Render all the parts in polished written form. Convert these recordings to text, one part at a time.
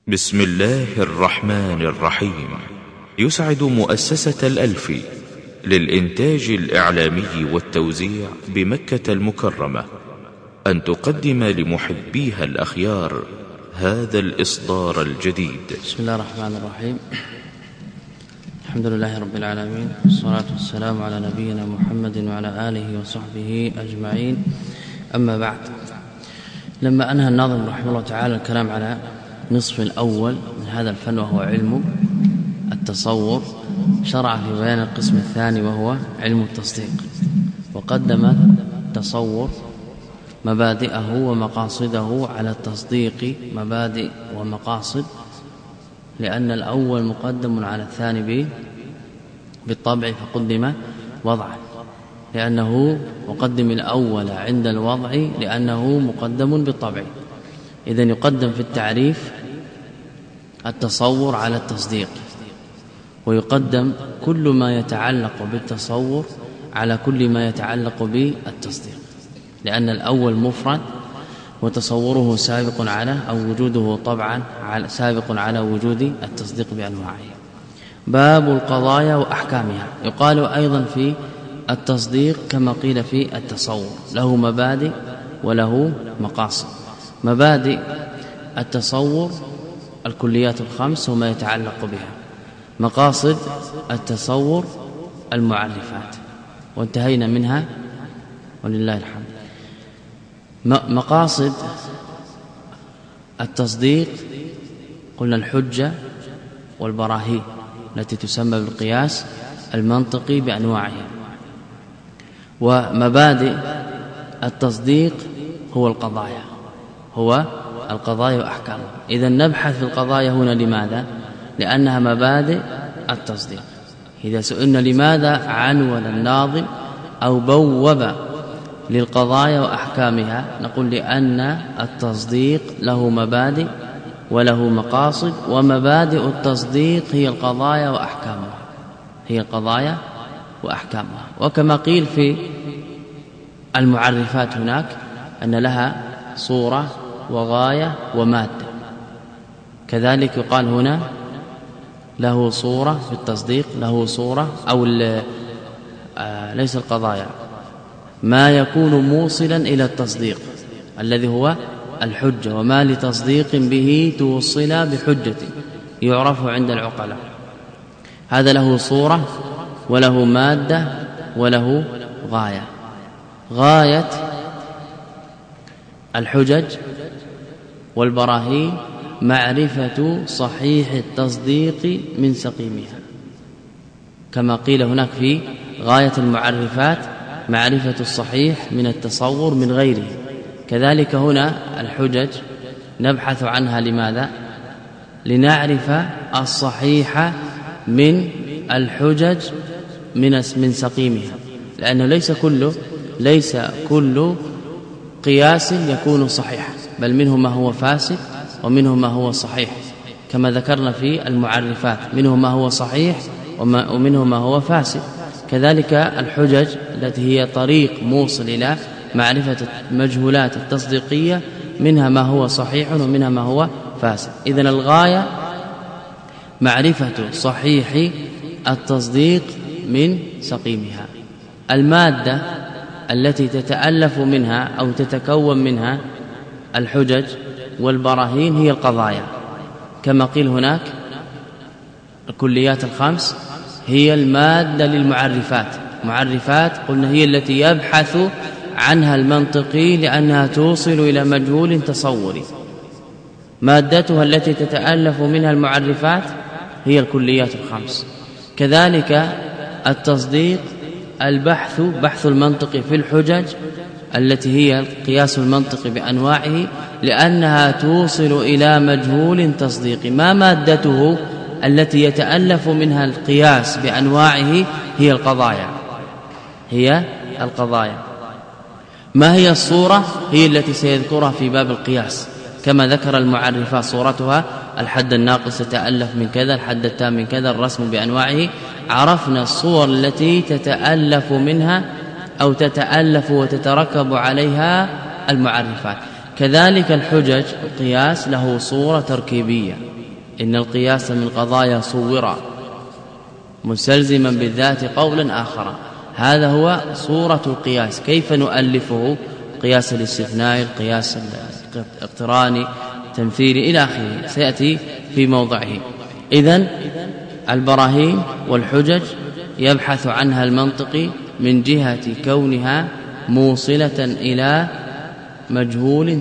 بسم الله الرحمن الرحيم. يسعد مؤسسة الألفي للإنتاج الإعلامي والتوزيع بمكة المكرمة أن تقدم لمحبيها الأخيار هذا الإصدار الجديد. بسم الله الرحمن الرحيم. الحمد لله رب العالمين، والصلاة والسلام على نبينا محمد وعلى آله وصحبه أجمعين. أما بعد، لما أنهى الناظم رحمه الله تعالى الكلام على نصف الأول من هذا الفن وهو علم التصور، شرع في بيان القسم الثاني وهو علم التصديق، وقدم التصور مبادئه ومقاصده على التصديق مبادئ ومقاصد، لأن الأول مقدم على الثاني بالطبع، فقدم وضعا، لأنه مقدم الأول عند الوضع لأنه مقدم بالطبع. إذن يقدم في التعريف التصور على التصديق، ويقدم كل ما يتعلق بالتصور على كل ما يتعلق بالتصديق، لأن الأول مفرد وتصوره سابق على أو وجوده طبعا سابق على وجود التصديق بأنواعه. باب القضايا وأحكامها. يقال أيضا في التصديق كما قيل في التصور، له مبادئ وله مقاصد. مبادئ التصور الكليات الخمس وما يتعلق بها، مقاصد التصور المعرفات، وانتهينا منها ولله الحمد. مقاصد التصديق قلنا الحجة والبراهين التي تسمى بالقياس المنطقي بأنواعها، ومبادئ التصديق هو القضايا وأحكامها. إذن نبحث في القضايا هنا لماذا؟ لأنها مبادئ التصديق. إذا سئلنا لماذا عنون الناظم أو بوب للقضايا وأحكامها، نقول لأن التصديق له مبادئ وله مقاصد، ومبادئ التصديق هي القضايا وأحكامها. وكما قيل في المعرفات هناك أن لها صورة وغاية ومادة، كذلك يقال هنا له صورة في التصديق، له صورة أو ليس القضايا، ما يكون موصلا إلى التصديق الذي هو الحجة، وما لتصديق به توصل بحجة يعرف عند العقلاء. هذا له صورة وله مادة وله غاية. غاية الحجج والبراهين معرفة صحيح التصديق من سقيمها، كما قيل هناك في غاية المعرفات معرفة الصحيح من التصور من غيره. كذلك هنا الحجج نبحث عنها لماذا؟ لنعرف الصحيح من الحجج من سقيمها، لأنه ليس كل قياس يكون صحيح، بل منه ما هو فاسد ومنه ما هو صحيح، كما ذكرنا في المعرفات، منه ما هو صحيح ومنه ما هو فاسد. كذلك الحجج التي هي طريق موصل إلى معرفة المجهولات التصديقية، منها ما هو صحيح ومنها ما هو فاسد. إذن الغاية معرفة صحيح التصديق من سقيمها. المادة التي تتألف منها أو تتكون منها الحجج والبراهين هي القضايا، كما قيل هناك الكليات الخمس هي المادة للمعرفات. معرفات قلنا هي التي يبحث عنها المنطقي لأنها توصل إلى مجهول تصوري. مادتها التي تتألف منها المعرفات هي الكليات الخمس. كذلك التصديق بحث المنطق في الحجج التي هي القياس المنطقي بأنواعه، لأنها توصل إلى مجهول تصديقي. ما مادته التي يتألف منها القياس بأنواعه؟ هي القضايا. ما هي الصورة؟ هي التي سيذكرها في باب القياس، كما ذكر المعرفات صورتها الحد الناقص يتألف من كذا، الحد التام من كذا، الرسم بأنواعه. عرفنا الصور التي تتألف منها أو تتألف وتتركب عليها المعرفات. كذلك الحجج القياس له صورة تركيبية، إن القياس من قضايا صورا مستلزما بالذات قولا آخر. هذا هو صورة القياس. كيف نؤلفه؟ قياس الاستثناء، القياس الاقتراني، تمثيلي إلى آخره، سيأتي في موضعه. إذن البراهين والحجج يبحث عنها المنطقي من جهة كونها موصلة إلى مجهول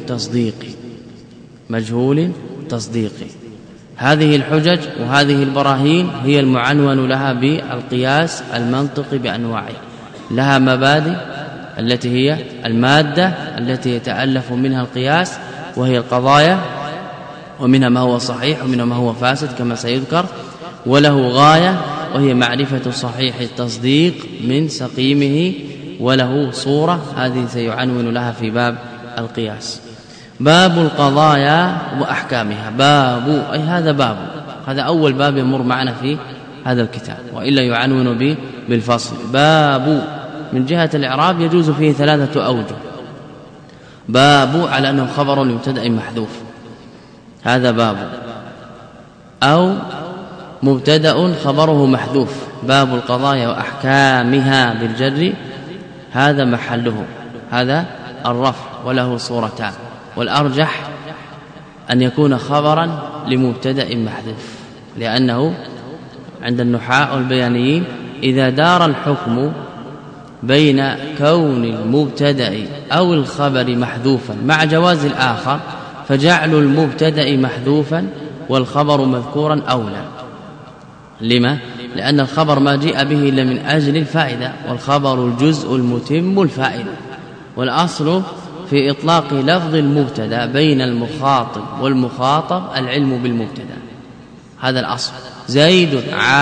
تصديقي. هذه الحجج وهذه البراهين هي المعنون لها بالقياس المنطقي بأنواعه. لها مبادئ التي هي المادة التي يتألف منها القياس، وهي القضايا، ومنها ما هو صحيح ومنها ما هو فاسد كما سيذكر، وله غاية وهي معرفة صحيح التصديق من سقيمه، وله صورة هذه سيعنون لها في باب القياس. باب القضايا وأحكامها. باب أي هذا أول باب يمر معنا في هذا الكتاب، وإلا يعنون بالفصل. باب من جهة الإعراب يجوز فيه 3 أوجه. باب على أنه خبر لمبتدأ محذوف، هذا باب، أو مبتدأ خبره محذوف. باب القضايا وأحكامها بالجر هذا محله، هذا الرفع، وله صورتان، والأرجح أن يكون خبرا لمبتدأ محذوف، لأنه عند النحاة والبيانيين إذا دار الحكم بين كون المبتدأ أو الخبر محذوفا مع جواز الآخر، فجعل المبتدأ محذوفا والخبر مذكورا أولى. لما؟ لأن الخبر ما جاء به إلا من أجل الفائدة، والخبر الجزء المتم الفائدة. والأصل في إطلاق لفظ المبتدأ بين المخاطب والمخاطب العلم بالمبتدأ، هذا الأصل. زيد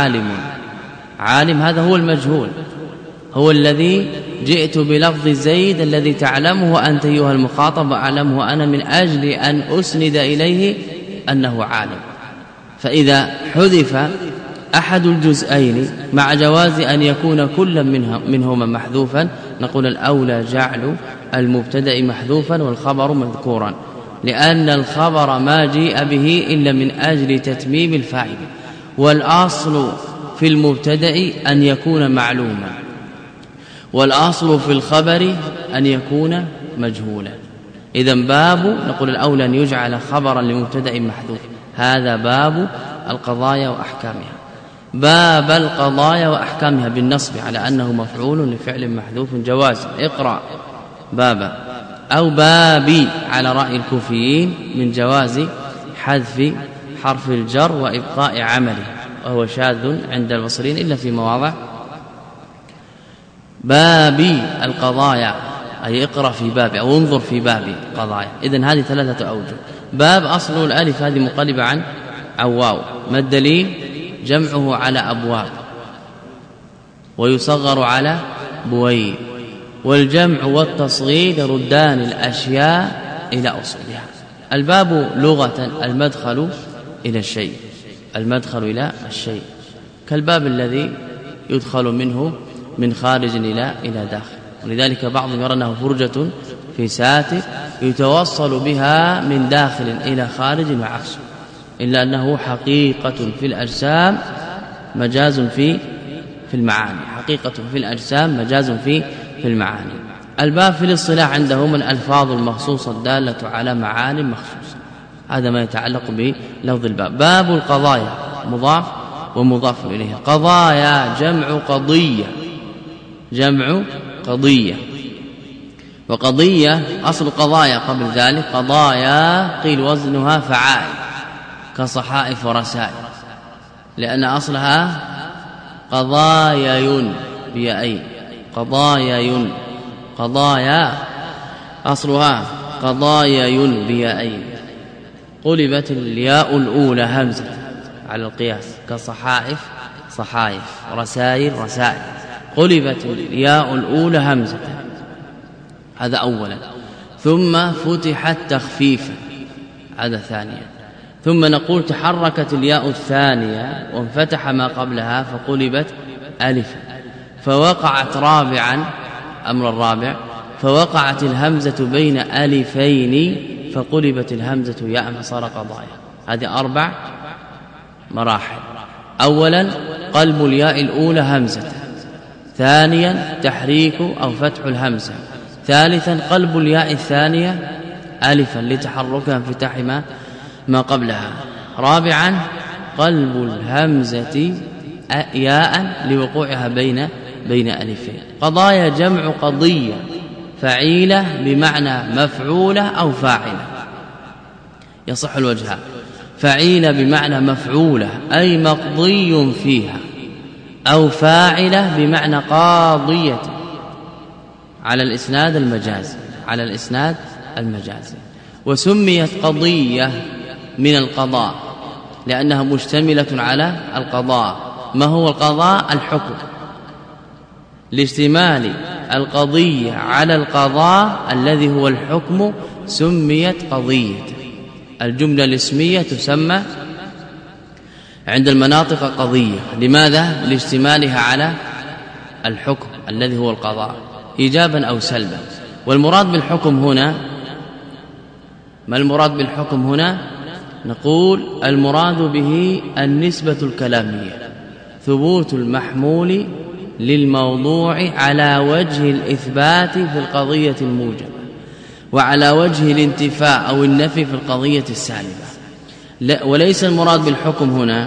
عالم هذا هو المجهول، هو الذي جئت بلفظ زيد الذي تعلمه أنت أيها المخاطب وأعلمه أنا من أجل أن أسند إليه أنه عالم. فإذا حذف أحد الجزئين مع جواز أن يكون كل منهما محذوفا، نقول الأولى جعل المبتدأ محذوفا والخبر مذكورا، لأن الخبر ما جاء به إلا من أجل تتميم الفائدة، والأصل في المبتدأ أن يكون معلوما، والأصل في الخبر أن يكون مجهولا. إذن باب نقول الأولى أن يجعل خبرا لمبتدأ محذوف، هذا باب القضايا وأحكامها. باب القضايا وأحكامها بالنصب على أنه مفعول لفعل محذوف جواز، اقرأ بابا، أو بابي على رأي الكوفيين من جواز حذف حرف الجر وإبقاء عمله، وهو شاذ عند البصريين إلا في مواضع. بابي القضايا أي اقرأ في بابي أو انظر في بابي قضايا. إذن هذه 3 أوجه. باب أصل الألف هذه مقلبة عن واو. ما الدليل؟ جمعه على أبواب ويصغر على بويب، والجمع والتصغير يردان الأشياء إلى أصولها. الباب لغة المدخل إلى الشيء، المدخل إلى الشيء، كالباب الذي يدخل منه من خارج إلى داخل. ولذلك بعضهم يرى أنه فرجة في ساتر يتوصل بها من داخل إلى خارج وعكسه، إلا أنه حقيقة في الأجسام مجاز في المعاني، حقيقة في الأجسام مجاز في المعاني. الباب في الاصطلاح عندهم الألفاظ المخصوصة الدالة على معاني مخصوصة، هذا ما يتعلق بلفظ الباب. باب القضايا مضاف ومضاف إليه. قضايا جمع قضية، وقضية أصل قضايا قبل ذلك قضايا قيل وزنها فعائل كصحائف ورسائل، لأن أصلها قضايا بيائين، قضايا أصلها قضايا بيائين، قلبت الياء الأولى همزة على القياس كصحائف صحائف، رسائل رسائل، قلبت الياء الأولى همزة، هذا أولا. ثم فتحت تخفيفا، هذا ثانيا. ثم نقول تحركت الياء الثانية وانفتح ما قبلها فقلبت ألفا، فوقعت رابعا، أمر الرابع، فوقعت الهمزة بين ألفين فقلبت الهمزة ياء فصار قضايا. هذه 4 مراحل. أولا قلب الياء الأولى همزة، ثانيا تحريك أو فتح الهمزة، ثالثا قلب الياء الثانية ألفا لتحركها انفتاح ما قبلها، رابعا قلب الهمزة ياء لوقوعها بين ألفين. قضايا جمع قضية، فعيلة بمعنى مفعولة أو فاعلة، يصح الوجهان. فعيلة بمعنى مفعولة أي مقضي فيها، أو فاعلة بمعنى قاضية على الإسناد المجازي. وسميت قضية من القضاء لأنها مشتملة على القضاء. ما هو القضاء؟ الحكم. لاشتمال القضية على القضاء الذي هو الحكم سميت قضية. الجملة الاسمية تسمى عند المناطق قضية. لماذا؟ لاشتمالها على الحكم الذي هو القضاء إيجابا أو سلبا. والمراد بالحكم هنا، ما المراد بالحكم هنا؟ نقول المراد به النسبة الكلامية، ثبوت المحمول للموضوع على وجه الإثبات في القضية الموجبة، وعلى وجه الانتفاء أو النفي في القضية السالبة. وليس المراد بالحكم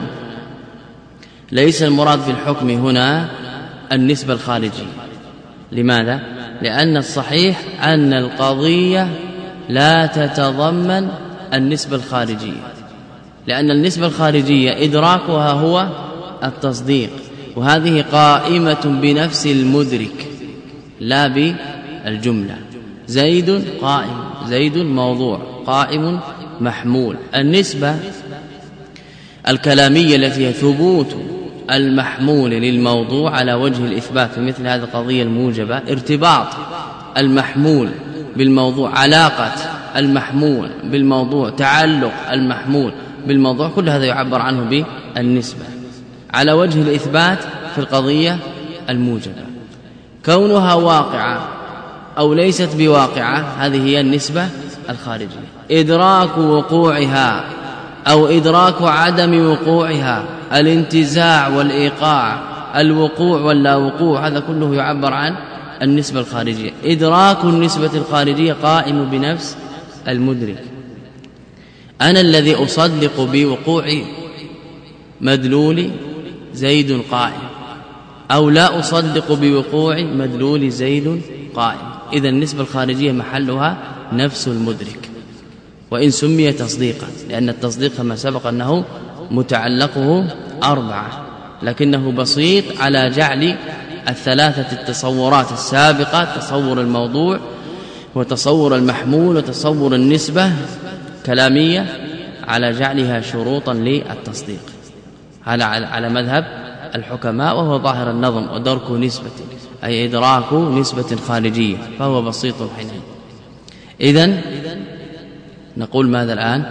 هنا النسبة الخارجية. لماذا؟ لأن الصحيح أن القضية لا تتضمن النسبة الخارجية، لأن النسبة الخارجية إدراكها هو التصديق، وهذه قائمة بنفس المدرك لا بالجملة. زيد قائم، زيد موضوع، قائم محمول. النسبة الكلامية التي هي ثبوت المحمول للموضوع على وجه الإثبات في مثل هذه القضية الموجبة، ارتباط المحمول بالموضوع، علاقة المحمول بالموضوع، تعلق المحمول بالموضوع، كل هذا يعبر عنه بالنسبة على وجه الإثبات في القضية الموجبة. كونها واقعة أو ليست بواقعة هذه هي النسبة الخارجية. إدراك وقوعها أو إدراك عدم وقوعها، الانتزاع والإيقاع، الوقوع واللا وقوع، هذا كله يعبر عن النسبة الخارجية. إدراك النسبة الخارجية قائم بنفس المدرك. أنا الذي أصدق بوقوع مدلول زيد قائم، أو لا أصدق بوقوع مدلول زيد قائم. إذا النسبة الخارجية محلها نفس المدرك، وإن سمي تصديقا، لأن التصديق كما سبق أنه متعلقه 4، لكنه بسيط على جعل الثلاثة التصورات السابقة، تصور الموضوع وتصور المحمول وتصور النسبة كلامية، على جعلها شروطا للتصديق. هذا على مذهب الحكماء، وهو ظاهر النظم. ودرك نسبة أي إدراك نسبة خارجية، فهو بسيط حينئذ. إذن نقول ماذا الآن؟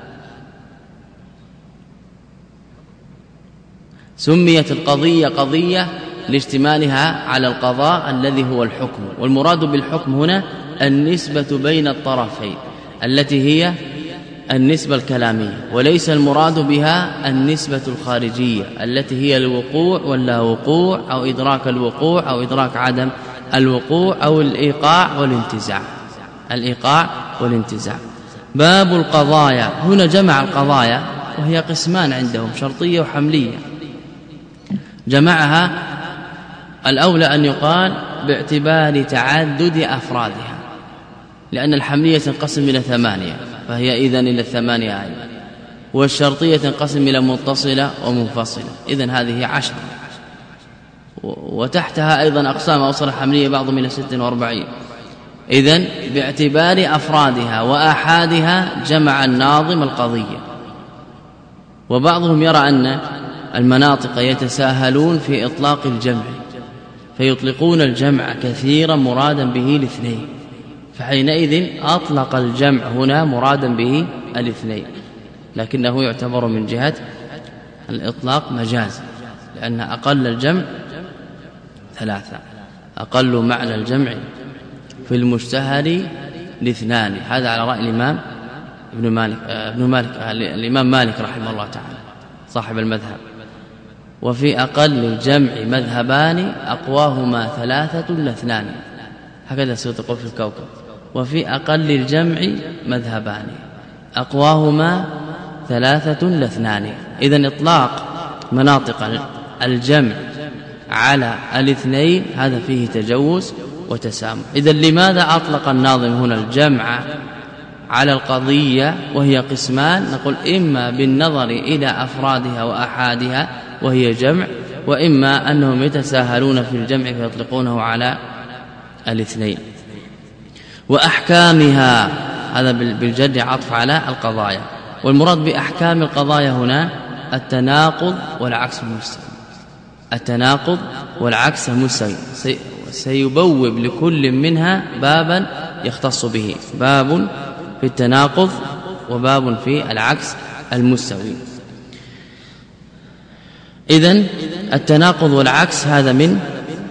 سميت القضية قضية لاشتمالها على القضاء الذي هو الحكم. والمراد بالحكم هنا النسبة بين الطرفين التي هي النسبة الكلامية، وليس المراد بها النسبة الخارجية التي هي الوقوع واللا وقوع، أو إدراك الوقوع أو إدراك عدم الوقوع، أو الإيقاع والانتزاع. باب القضايا. هنا جمع القضايا، وهي قسمان عندهم، شرطية وحملية. جمعها الأولى أن يقال باعتبار تعدد أفرادها، لأن الحملية تنقسم إلى 8، فهي إذن إلى 8 أيضا، والشرطية تنقسم إلى متصلة ومنفصلة، إذن هذه 10، وتحتها أيضا أقسام أوصل الحملية بعضهم إلى 46. إذن باعتبار أفرادها وآحادها جمع الناظم القضية. وبعضهم يرى أن المناطق يتساهلون في إطلاق الجمع، فيطلقون الجمع كثيرا مرادا به الاثنين، فحينئذ أطلق الجمع هنا مرادا به الاثنين، لكنه يعتبر من جهة الإطلاق مجاز، لأن أقل الجمع 3، أقل معنى الجمع في المشتهر 2. هذا على رأي الإمام ابن مالك الإمام مالك رحمه الله تعالى. صاحب المذهب. وفي أقل الجمع مذهبان أقواهما 3 ل2، هكذا سيطلق في الكوكب. وفي أقل الجمع مذهبان أقواهما 3 ل2. إذن إطلاق مناطق الجمع على الاثنين هذا فيه تجوز وتسامح. إذن لماذا أطلق الناظم هنا الجمع على القضية وهي قسمان؟ نقول إما بالنظر إلى أفرادها وأحادها وهي جمع، وإما أنهم يتساهلون في الجمع فيطلقونه على الاثنين. وأحكامها هذا بالجد عطف على القضايا، والمراد بأحكام القضايا هنا التناقض والعكس المستوي. التناقض والعكس المستوي سيبوب لكل منها بابا يختص به، باب في التناقض وباب في العكس المستوي. إذن التناقض والعكس هذا من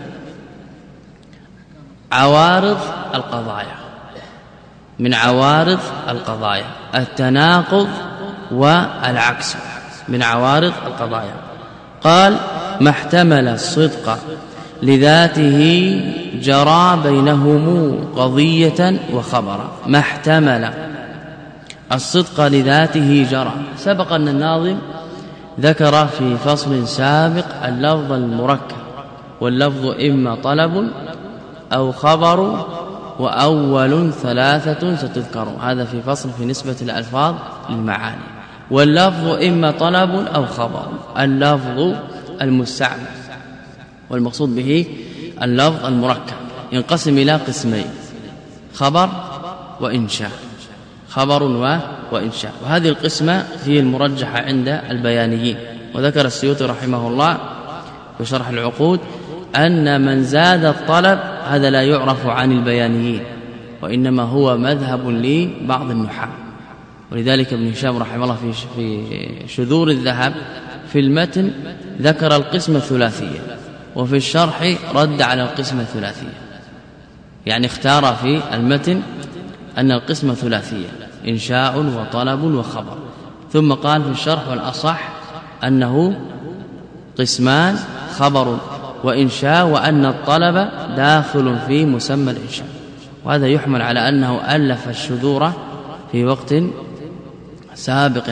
عوارض القضايا، من عوارض القضايا. التناقض والعكس من عوارض القضايا. قال: ما احتمل الصدق لذاته جرى بينهم قضية وخبرا. ما احتمل الصدق لذاته جرى. سبق أن الناظم ذكر في فصل سابق اللفظ المركب، واللفظ إما طلب أو خبر وأول 3 ستذكر. هذا في فصل في نسبة الألفاظ للمعاني. واللفظ إما طلب أو خبر، اللفظ المستعمل والمقصود به اللفظ المركب ينقسم إلى قسمين: خبر وإنشاء. خبر وإنشاء. وهذه القسمة هي المرجحة عند البيانيين. وذكر السيوطي رحمه الله في شرح العقود أن من زاد الطلب هذا لا يعرف عن البيانيين، وإنما هو مذهب لبعض النحاة. ولذلك ابن هشام رحمه الله في شذور الذهب في المتن ذكر القسمة الثلاثية، وفي الشرح رد على القسمة الثلاثية، يعني اختار في المتن أن القسمة ثلاثية: إنشاء وطلب وخبر. ثم قال في الشرح: والأصح أنه قسمان: خبر وإنشاء، وأن الطلب داخل في مسمى الإنشاء. وهذا يحمل على أنه ألف الشذور في وقت سابق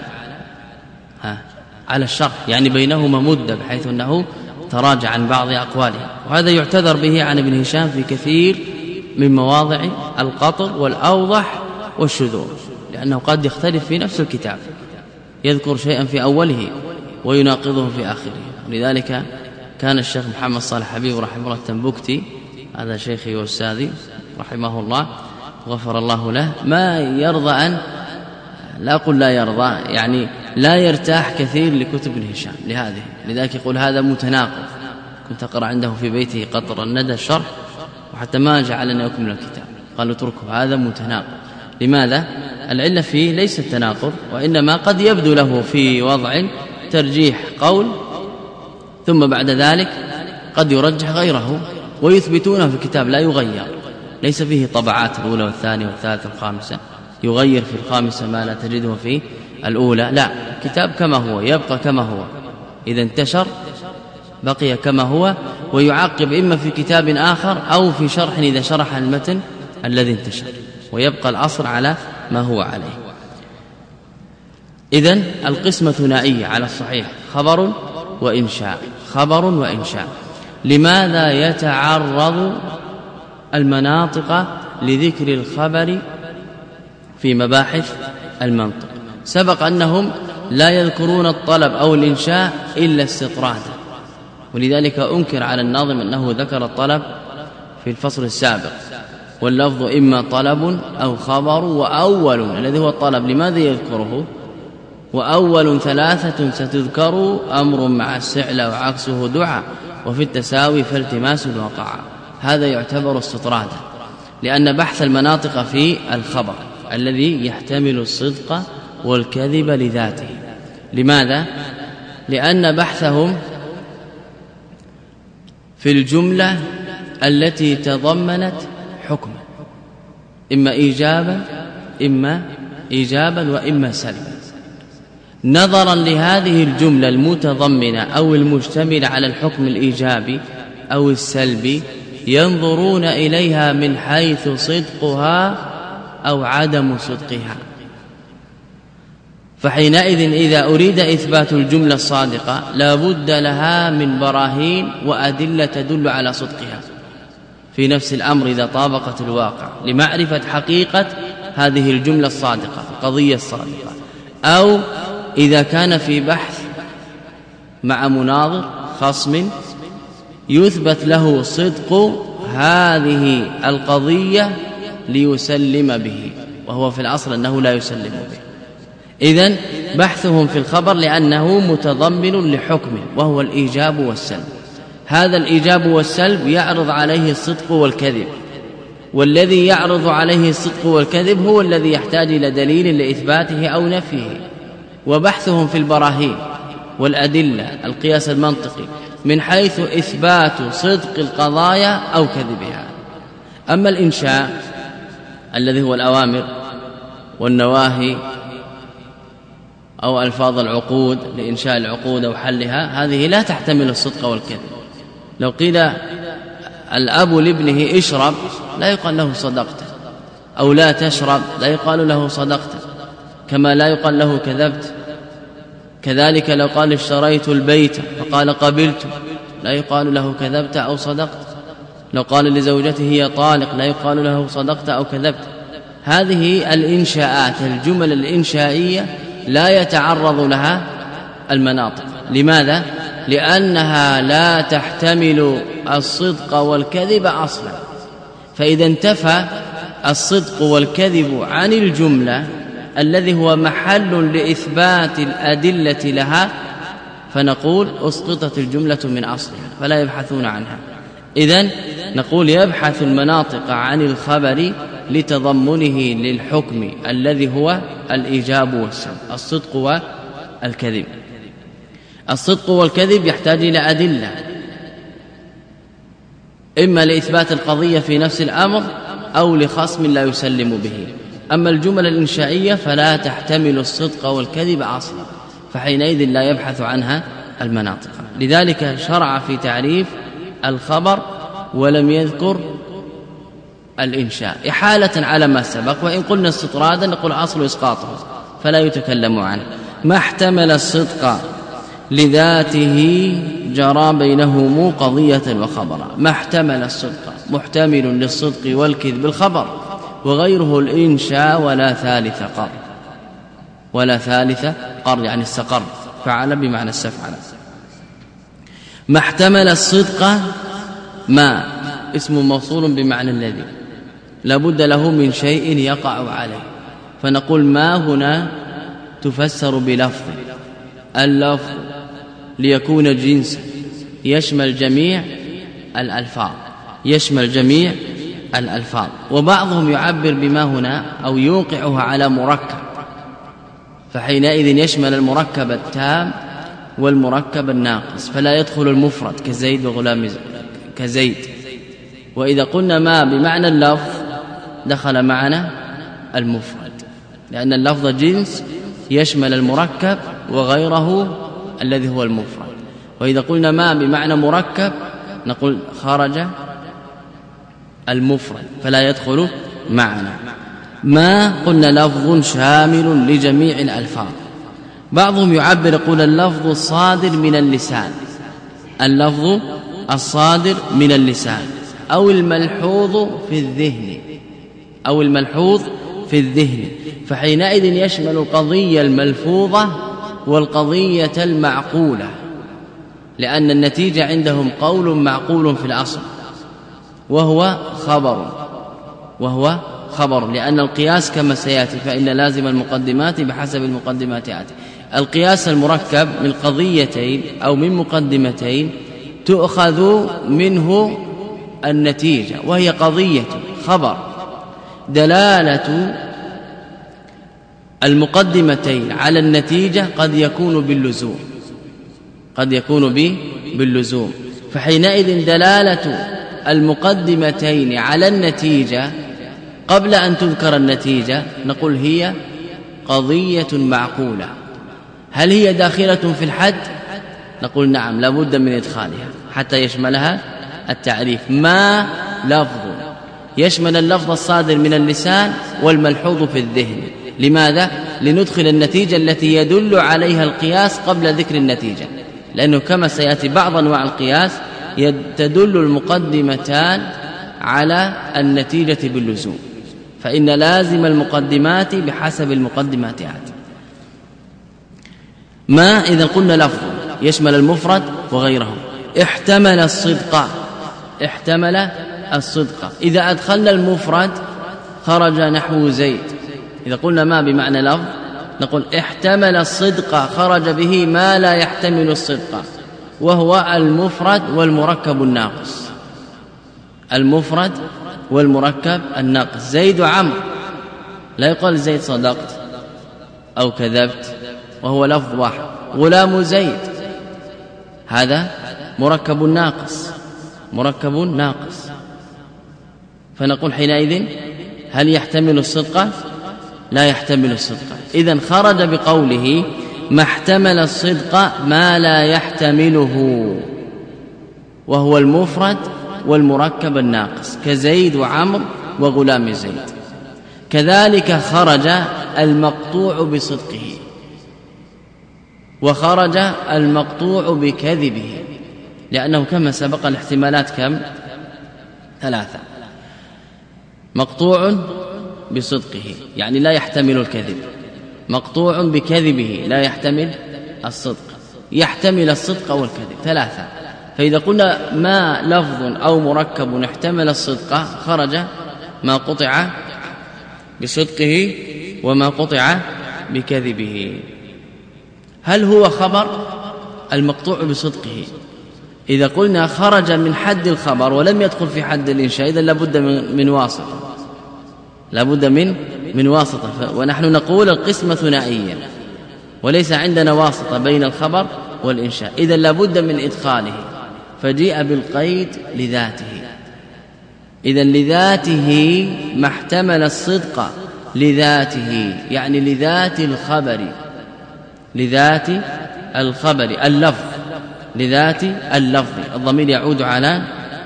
على الشرح، يعني بينهما مدة بحيث أنه تراجع عن بعض أقواله. وهذا يعتذر به عن ابن هشام في كثير من مواضع القطر والأوضح والشذور، لأنه قد يختلف في نفس الكتاب، يذكر شيئا في أوله ويناقضه في آخره. ولذلك كان الشيخ محمد صالح حبيب رحمه الله التنبكتي، هذا شيخي وأستاذي رحمه الله غفر الله له، ما يرضى أن لا أقول لا يرضى، يعني لا يرتاح كثير لكتب ابن هشام لهذه. لذلك يقول هذا متناقض. كنت أقرأ عنده في بيته قطر الندى الشرح، وحتى ما جعلنا يكمل الكتاب قالوا اتركه هذا متناقض. لماذا؟ العلة فيه ليس التناقض، وإنما قد يبدو له في وضع ترجيح قول، ثم بعد ذلك قد يرجح غيره، ويثبتونه في الكتاب لا يغير، ليس فيه طبعات الأولى والثانية والثالثة والخامسة يغير في الخامسة ما لا تجده في الأولى. لا، كتاب كما هو يبقى كما هو، إذا انتشر بقي كما هو، ويعقب إما في كتاب آخر أو في شرح إذا شرح المتن الذي انتشر، ويبقى الأصل على ما هو عليه. إذن القسمة ثنائية على الصحيح: خبر وإنشاء. خبر وإنشاء. لماذا يتعرض المناطق لذكر الخبر في مباحث المنطق؟ سبق أنهم لا يذكرون الطلب أو الإنشاء إلا استطرادا، ولذلك أنكر على الناظم أنه ذكر الطلب في الفصل السابق. واللفظ إما طلب أو خبر وأول الذي هو الطلب، لماذا يذكره؟ وأول 3 ستذكر: أمر مع السعل وعكسه دعاء، وفي التساوي فالتماس الوقع. هذا يعتبر استطرادا، لأن بحث المناطق في الخبر الذي يحتمل الصدق والكذب لذاته. لماذا؟ لأن بحثهم في الجملة التي تضمنت حكما، إما إيجابا وإما سلبا. نظرا لهذه الجملة المتضمنة أو المشتملة على الحكم الإيجابي أو السلبي ينظرون إليها من حيث صدقها أو عدم صدقها. فحينئذ إذا أريد إثبات الجملة الصادقة لا بد لها من براهين وأدلة تدل على صدقها في نفس الأمر إذا طابقت الواقع لمعرفة حقيقة هذه الجملة الصادقة القضية الصادقة، أو إذا كان في بحث مع مناظر خصم يثبت له صدق هذه القضية ليسلم به، وهو في الأصل أنه لا يسلم به. إذن بحثهم في الخبر لأنه متضمن لحكم وهو الإيجاب والسلب. هذا الإيجاب والسلب يعرض عليه الصدق والكذب، والذي يعرض عليه الصدق والكذب هو الذي يحتاج إلى دليل لإثباته أو نفيه. وبحثهم في البراهين والأدلة القياس المنطقي من حيث إثبات صدق القضايا أو كذبها. أما الإنشاء الذي هو الأوامر والنواهي أو ألفاظ العقود لإنشاء العقود أو حلها، هذه لا تحتمل الصدق والكذب. لو قيل الأب لابنه اشرب لا يقال له صدقت، أو لا تشرب لا يقال له صدقت، كما لا يقال له كذبت. كذلك لو قال اشتريت البيت فقال قبلت لا يقال له كذبت أو صدقت. لو قال لزوجته هي طالق لا يقال له صدقت أو كذبت. هذه الإنشاءات الجمل الإنشائية لا يتعرض لها المناطق. لماذا؟ لأنها لا تحتمل الصدق والكذب أصلا. فإذا انتفى الصدق والكذب عن الجملة الذي هو محل لإثبات الأدلة لها، فنقول أسقطت الجملة من أصلها فلا يبحثون عنها. إذن نقول يبحث المناطق عن الخبر لتضمنه للحكم الذي هو الإيجاب والسلب، الصدق والكذب. الصدق والكذب يحتاج إلى أدلة، إما لإثبات القضية في نفس الأمر أو لخصم لا يسلم به. أما الجمل الإنشائية فلا تحتمل الصدق والكذب أصلا، فحينئذ لا يبحث عنها المناطق. لذلك شرع في تعريف الخبر ولم يذكر الإنشاء إحالة على ما سبق، وإن قلنا استطرادا نقول أصل إسقاطه فلا يتكلم عنه. ما احتمل الصدق لذاته جرى بينهم قضية وخبرا. ما احتمل الصدق محتمل للصدق والكذب الخبر، وغيره الإنشاء ولا ثالث قر. ولا ثالث قر يعني استقر، فعل بمعنى استفعل. ما احتمل الصدق ما اسم موصول بمعنى الذي لا بد له من شيء يقع عليه، فنقول ما هنا تفسر بلفظ. اللفظ ليكون جنسا يشمل جميع الألفاظ، يشمل جميع الألفاظ. وبعضهم يعبر بما هنا أو يوقعها على مركب، فحينئذ يشمل المركب التام والمركب الناقص، فلا يدخل المفرد كزيد وغلام كزيد. وإذا قلنا ما بمعنى اللفظ دخل معنا المفرد، لأن اللفظ جنس يشمل المركب وغيره الذي هو المفرد. وإذا قلنا ما بمعنى مركب نقول خرج المفرد فلا يدخل معنا. ما قلنا لفظ شامل لجميع الألفاظ. بعضهم يعبر يقول اللفظ الصادر من اللسان، اللفظ الصادر من اللسان أو الملحوظ في الذهن، أو الملحوظ في الذهن، فحينئذ يشمل القضية الملفوظة والقضية المعقولة، لأن النتيجة عندهم قول معقول في الأصل وهو خبر، لأن القياس كما سيأتي فإن لازم المقدمات بحسب المقدمات يأتي. القياس المركب من قضيتين أو من مقدمتين تؤخذ منه النتيجة، وهي قضية خبر. دلالة المقدمتين على النتيجة قد يكون باللزوم، فحينئذ دلالة المقدمتين على النتيجة قبل أن تذكر النتيجة نقول هي قضية معقولة. هل هي داخلة في الحد؟ نقول نعم، لا بد من إدخالها حتى يشملها التعريف. ما لفظ يشمل اللفظ الصادر من اللسان والملحوظ في الذهن. لماذا؟ لندخل النتيجة التي يدل عليها القياس قبل ذكر النتيجة، لأنه كما سيأتي بعض أنواع القياس تدل المقدمتان على النتيجة باللزوم، فإن لازم المقدمات بحسب المقدمات آتي. ما إذا قلنا لفظ يشمل المفرد وغيره. احتمل الصدق، احتمل الصدق، إذا أدخلنا المفرد خرج نحو زيد. إذا قلنا ما بمعنى لفظ نقول احتمل الصدق، خرج به ما لا يحتمل الصدق، وهو المفرد والمركب الناقص. المفرد والمركب الناقص. زيد وعمرو، لا يقال زيد صدقت أو كذبت وهو لفظ واحد. غلام زيد، هذا مركب ناقص، مركب ناقص. فنقول حينئذ هل يحتمل الصدق؟ لا يحتمل الصدق. إذن خرج بقوله ما احتمل الصدق ما لا يحتمله، وهو المفرد والمركب الناقص كزيد وعمر وغلام زيد. كذلك خرج المقطوع بصدقه، وخرج المقطوع بكذبه، لأنه كما سبق الاحتمالات كم؟ 3. مقطوع بصدقه يعني لا يحتمل الكذب، مقطوع بكذبه لا يحتمل الصدق، يحتمل الصدق والكذب، 3. فإذا قلنا ما لفظ أو مركب احتمل الصدق خرج ما قطع بصدقه وما قطع بكذبه. هل هو خبر المقطوع بصدقه؟ إذا قلنا خرج من حد الخبر ولم يدخل في حد الإنشاء، إذن لابد من واسطة، لابد من واسطة. ونحن نقول القسمة ثنائية وليس عندنا واسطة بين الخبر والإنشاء، إذن لابد من إدخاله، فجيء بالقيد لذاته. إذن لذاته ما احتمل الصدق، لذاته يعني لذات الخبر، لذات الخبر اللفظ، لذات اللفظ. الضمير يعود على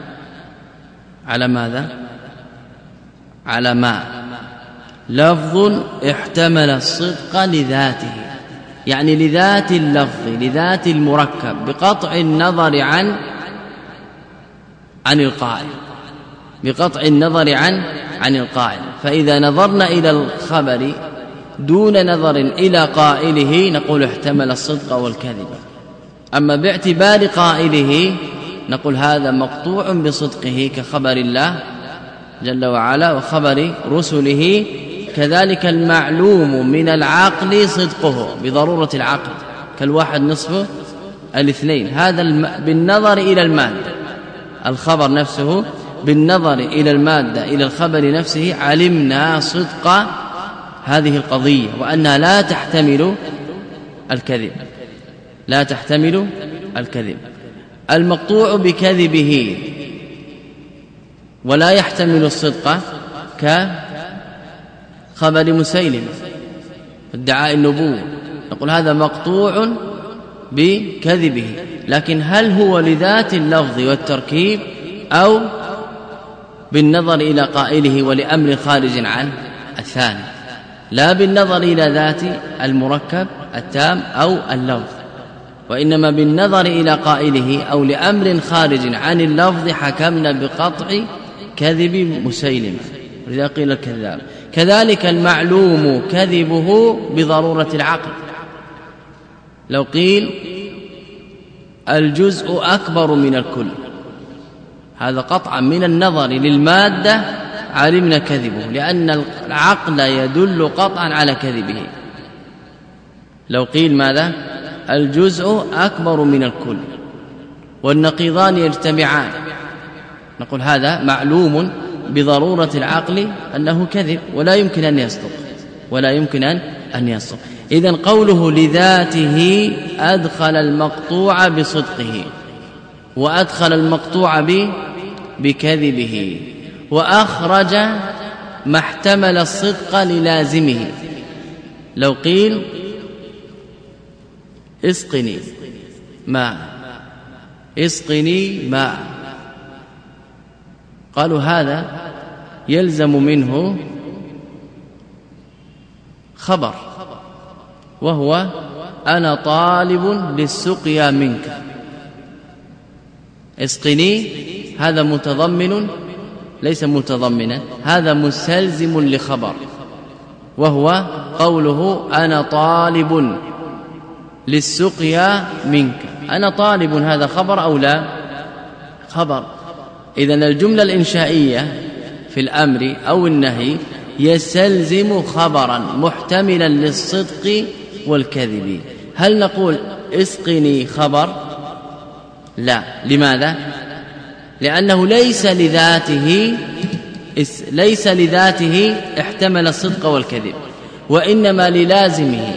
ماذا؟ على ما. لفظ احتمل الصدق لذاته يعني لذات اللفظ، لذات المركب، بقطع النظر عن القائل، بقطع النظر عن القائل. فإذا نظرنا إلى الخبر دون نظر إلى قائله نقول احتمل الصدق والكذب. أما باعتبار قائله نقول هذا مقطوع بصدقه كخبر الله جل وعلا وخبر رسله. كذلك المعلوم من العقل صدقه بضرورة العقل، كالواحد نصف الاثنين، هذا بالنظر إلى المادة. الخبر نفسه بالنظر إلى المادة إلى الخبر نفسه علمنا صدق هذه القضية وأنها لا تحتمل الكذب، لا تحتمل الكذب. المقطوع بكذبه ولا يحتمل الصدق كخبر مسيلمة ادعاء النبوة، نقول هذا مقطوع بكذبه. لكن هل هو لذات اللفظ والتركيب أو بالنظر إلى قائله ولأمر خارج عن الثاني؟ لا بالنظر إلى ذات المركب التام أو اللفظ، وإنما بالنظر إلى قائله أو لأمر خارج عن اللفظ حكمنا بقطع كذب مسيلمة، لذا قيل الكذاب. كذلك المعلوم كذبه بضرورة العقل، لو قيل الجزء أكبر من الكل، هذا قطعا من النظر للمادة علمنا كذبه، لأن العقل يدل قطعا على كذبه. لو قيل ماذا؟ الجزء أكبر من الكل والنقيضان يجتمعان، نقول هذا معلوم بضرورة العقل أنه كذب ولا يمكن أن يصدق، ولا يمكن أن يصدق. إذن قوله لذاته أدخل المقطوع بصدقه وأدخل المقطوع بكذبه، وأخرج ما احتمل الصدق للازمه. لو قيل اسقني ماء، اسقني ماء. قالوا هذا يلزم منه خبر، وهو أنا طالب للسقيا منك. اسقني هذا متضمن، ليس متضمنا، هذا مستلزم لخبر، وهو قوله أنا طالب للسقيا منك. أنا طالب هذا خبر أو لا؟ خبر. إذن الجملة الإنشائية في الأمر أو النهي يستلزم خبرا محتملا للصدق والكذب. هل نقول اسقني خبر؟ لا. لماذا؟ لأنه ليس لذاته احتمل الصدق والكذب، وإنما للازمه،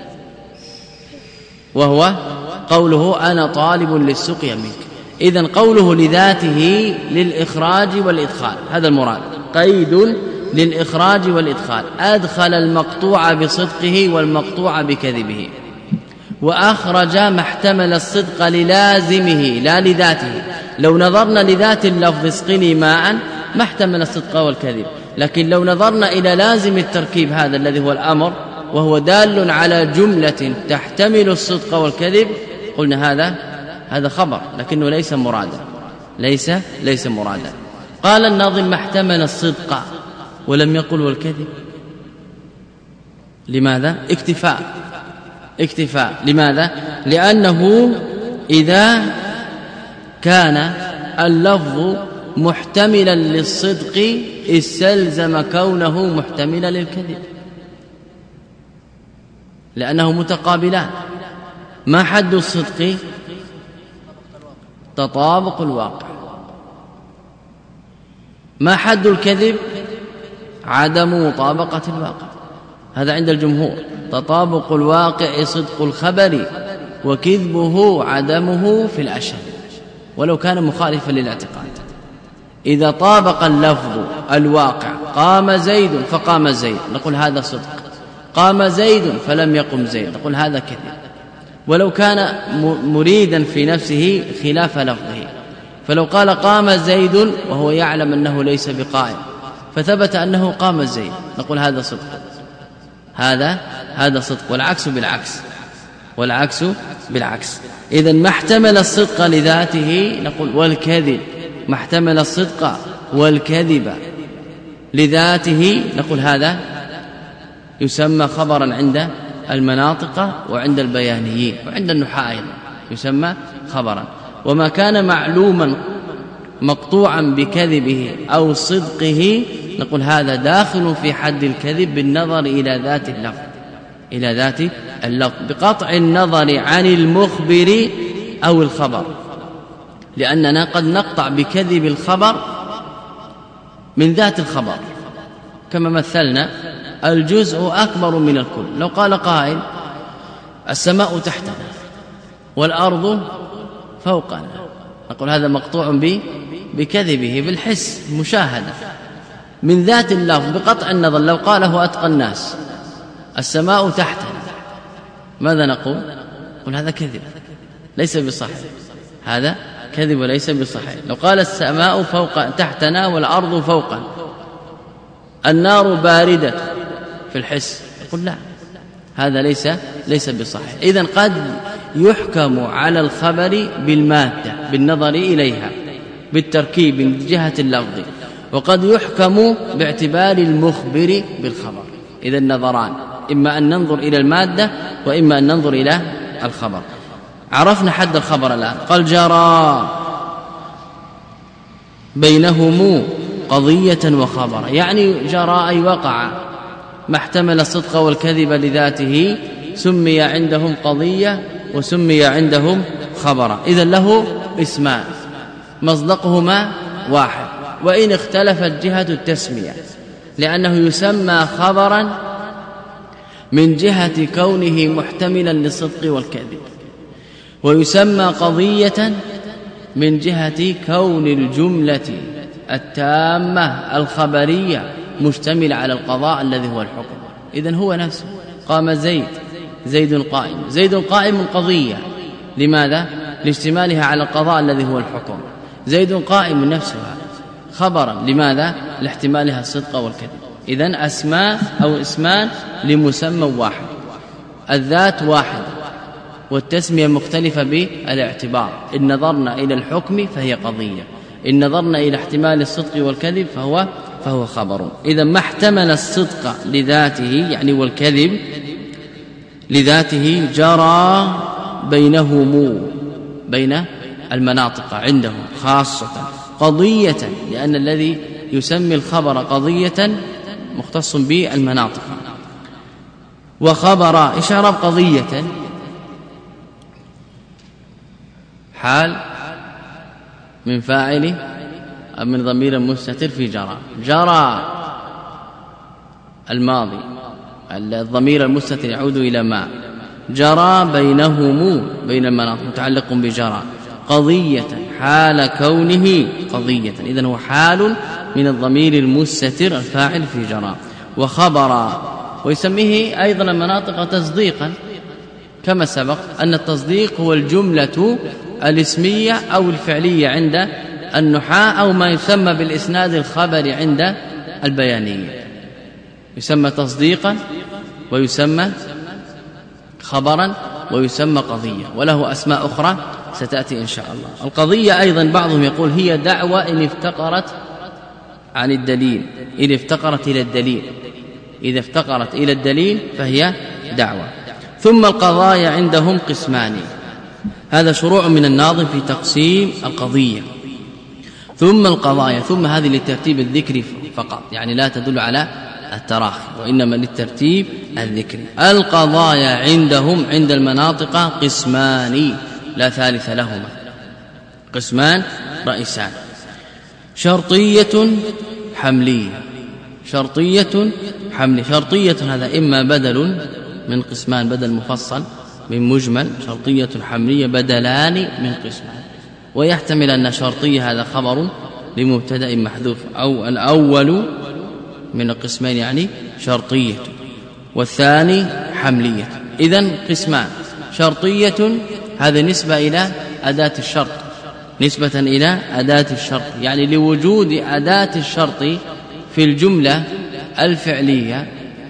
وهو قوله أنا طالب للسقيا منك. إذن قوله لذاته للإخراج والإدخال، هذا المراد، قيد للإخراج والإدخال، أدخل المقطوع بصدقه والمقطوع بكذبه، وأخرج ما احتمل الصدق للازمه لا لذاته. لو نظرنا لذات اللفظ اسقني ماء ما احتمل الصدق والكذب، لكن لو نظرنا إلى لازم التركيب هذا الذي هو الأمر، وهو دال على جملة تحتمل الصدق والكذب، قلنا هذا خبر، لكنه ليس مرادا، ليس مرادا. قال الناظم ما احتمل الصدق ولم يقل والكذب. لماذا؟ اكتفاء. لماذا؟ لأنه إذا كان اللفظ محتملا للصدق استلزم كونه محتملا للكذب، لأنه متقابلان. ما حد الصدق؟ تطابق الواقع. ما حد الكذب؟ عدم مطابقة الواقع. هذا عند الجمهور. تطابق الواقع صدق الخبر، وكذبه عدمه في الأشهر ولو كان مخالفا للاعتقاد. إذا طابق اللفظ الواقع قام زيد فقام زيد، نقول هذا صدق. قام زيد فلم يقم زيد، نقول هذا كذب، ولو كان مريدا في نفسه خلاف لفظه. فلو قال قام زيد وهو يعلم أنه ليس بقائم، فثبت أنه قام زيد، نقول هذا صدق، هذا صدق. والعكس بالعكس. إذن ما احتمل الصدق لذاته نقول والكذب، ما احتمل الصدق والكذب لذاته نقول هذا يسمى خبرا عند المناطق وعند البيانيين وعند النحاة أيضا يسمى خبرا. وما كان معلوما مقطوعا بكذبه أو صدقه نقول هذا داخل في حد الكذب بالنظر إلى ذات اللفظ بقطع النظر عن المخبر أو الخبر، لأننا قد نقطع بكذب الخبر من ذات الخبر، كما مثلنا الجزء أكبر من الكل. لو قال قائل السماء تحتنا والأرض فوقنا، نقول هذا مقطوع بكذبه بالحس مشاهدة من ذات اللفظ بقطع النظر. لو قاله أتقى الناس السماء تحتنا ماذا نقول؟ نقول هذا كذب ليس بصحيح، هذا كذب وليس بصحيح. لو قال السماء فوق تحتنا والأرض فوقنا، النار باردة في الحس، نقول لا هذا ليس بصحيح. إذن قد يحكم على الخبر بالمادة بالنظر إليها بالتركيب من جهة اللفظ، وقد يحكم باعتبار المخبر بالخبر. إذن نظران، إما أن ننظر إلى المادة وإما أن ننظر إلى الخبر. عرفنا حد الخبر الآن. قال جرى بينهم قضية وخبر، يعني جرى أي وقع ما احتمل الصدق والكذب لذاته سمي عندهم قضية وسمي عندهم خبرا. إذن له اسمان مصدقهما واحد، وإن اختلفت جهة التسمية، لأنه يسمى خبرا من جهة كونه محتملا للصدق والكذب، ويسمى قضية من جهة كون الجملة التامة الخبرية مشتملة على القضاء الذي هو الحكم. إذن هو نفسه قام زيد زيد قائم. زيد قائم قضية، لماذا؟ لاشتمالها على القضاء الذي هو الحكم. زيد قائم نفسها خبرا، لماذا؟ لاحتمالها الصدق والكذب. إذن أسماء أو اسمان لمسمى واحد، الذات واحد والتسمية مختلفة بالاعتبار. إن نظرنا إلى الحكم فهي قضية، إن نظرنا إلى احتمال الصدق والكذب فهو خبر. إذا ما احتمل الصدق لذاته يعني والكذب لذاته جرى بينهم، بين المناطق عندهم خاصة قضية، لأن الذي يسمي الخبر قضية مختص بالمناطق. وخبر إشارة قضية حال من فاعل أو من ضمير مستتر في جرى الماضي، الضمير المستتر يعود إلى ما جرى بينهم، بين المناطق متعلق بجرى قضية حال كونه قضية. إذن هو حال من الضمير المستتر الفاعل في جرى. وخبر ويسميه أيضا المناطق تصديقا، كما سبق أن التصديق هو الجملة الاسمية أو الفعلية عند النحاة، أو ما يسمى بالإسناد الخبري عند البيانية، يسمى تصديقا ويسمى خبرا ويسمى قضية، وله أسماء أخرى ستأتي إن شاء الله. القضية أيضا بعضهم يقول هي دعوة إن افتقرت عن الدليل، إن افتقرت إلى الدليل، إذا افتقرت إلى الدليل فهي دعوة. ثم القضايا عندهم قسمان، هذا شروع من الناظم في تقسيم القضية. ثم القضايا، ثم هذه للترتيب الذكري فقط، يعني لا تدل على التراخي وإنما للترتيب الذكري. القضايا عندهم عند المناطق قسمان لا ثالث لهما، قسمان رئيسان: شرطية حملية. شرطية حملية، شرطية هذا إما بدل من قسمان، بدل مفصل من مجمل، شرطية حملية بدلان من قسمان. ويحتمل أن شرطية هذا خبر لمبتدأ محذوف، أو الأول من القسمين يعني شرطية، والثاني حملية. إذن قسمان: شرطية هذا نسبة إلى أداة الشرط، نسبة إلى أداة الشرط، يعني لوجود أداة الشرط في الجملة الفعلية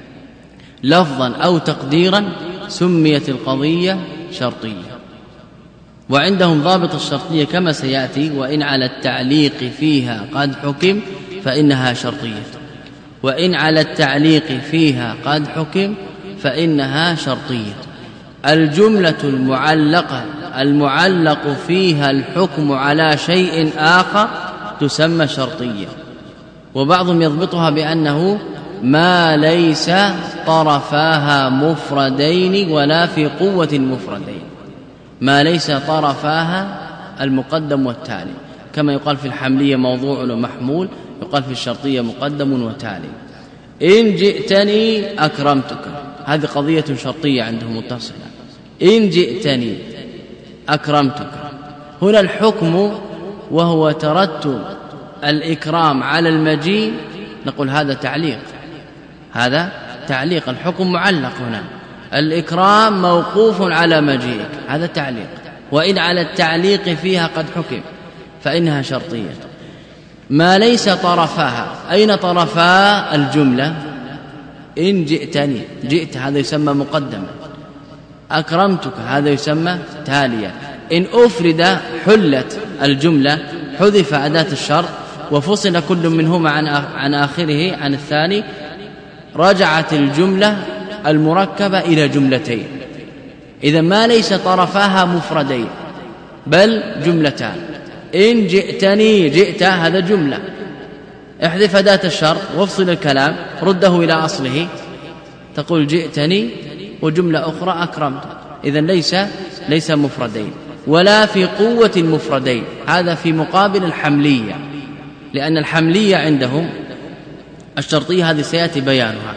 لفظا أو تقديرا سميت القضية شرطية. وعندهم ضابط الشرطية كما سيأتي: وإن على التعليق فيها قد حكم فإنها شرطية، وإن على التعليق فيها قد حكم فإنها شرطية. الجملة المعلقة المعلق فيها الحكم على شيء آخر تسمى شرطية. وبعضهم يضبطها بأنه ما ليس طرفاها مفردين ولا في قوة المفردين، ما ليس طرفاها المقدم والتالي، كما يقال في الحملية موضوع ومحمول، يقال في الشرطية مقدم وتالي. إن جئتني أكرمتك، هذه قضية شرطية عندهم متصلة. إن جئتني أكرمتك، هنا الحكم وهو ترتب الإكرام على المجيء، نقول هذا تعليق، هذا تعليق، الحكم معلق هنا، الإكرام موقوف على مجيئك، هذا تعليق. وإن على التعليق فيها قد حكم فإنها شرطية. ما ليس طرفاها، أين طرفا الجملة؟ إن جئتني، جئت هذا يسمى مقدما، أكرمتك هذا يسمى تاليا. إن أفرد حلت الجملة، حذف أداة الشرط وفصل كل منهما عن آخره عن الثاني، رجعت الجملة المركبة إلى جملتين. إذا ما ليس طرفاها مفردين بل جملتان. إن جئتني، جئت هذا جملة، احذف أداة الشرط وافصل الكلام، رده إلى أصله، تقول جئتني وجملة أخرى أكرمت. إذن ليس مفردين ولا في قوة المفردين، هذا في مقابل الحملية، لأن الحملية عندهم الشرطية هذه سيأتي بيانها.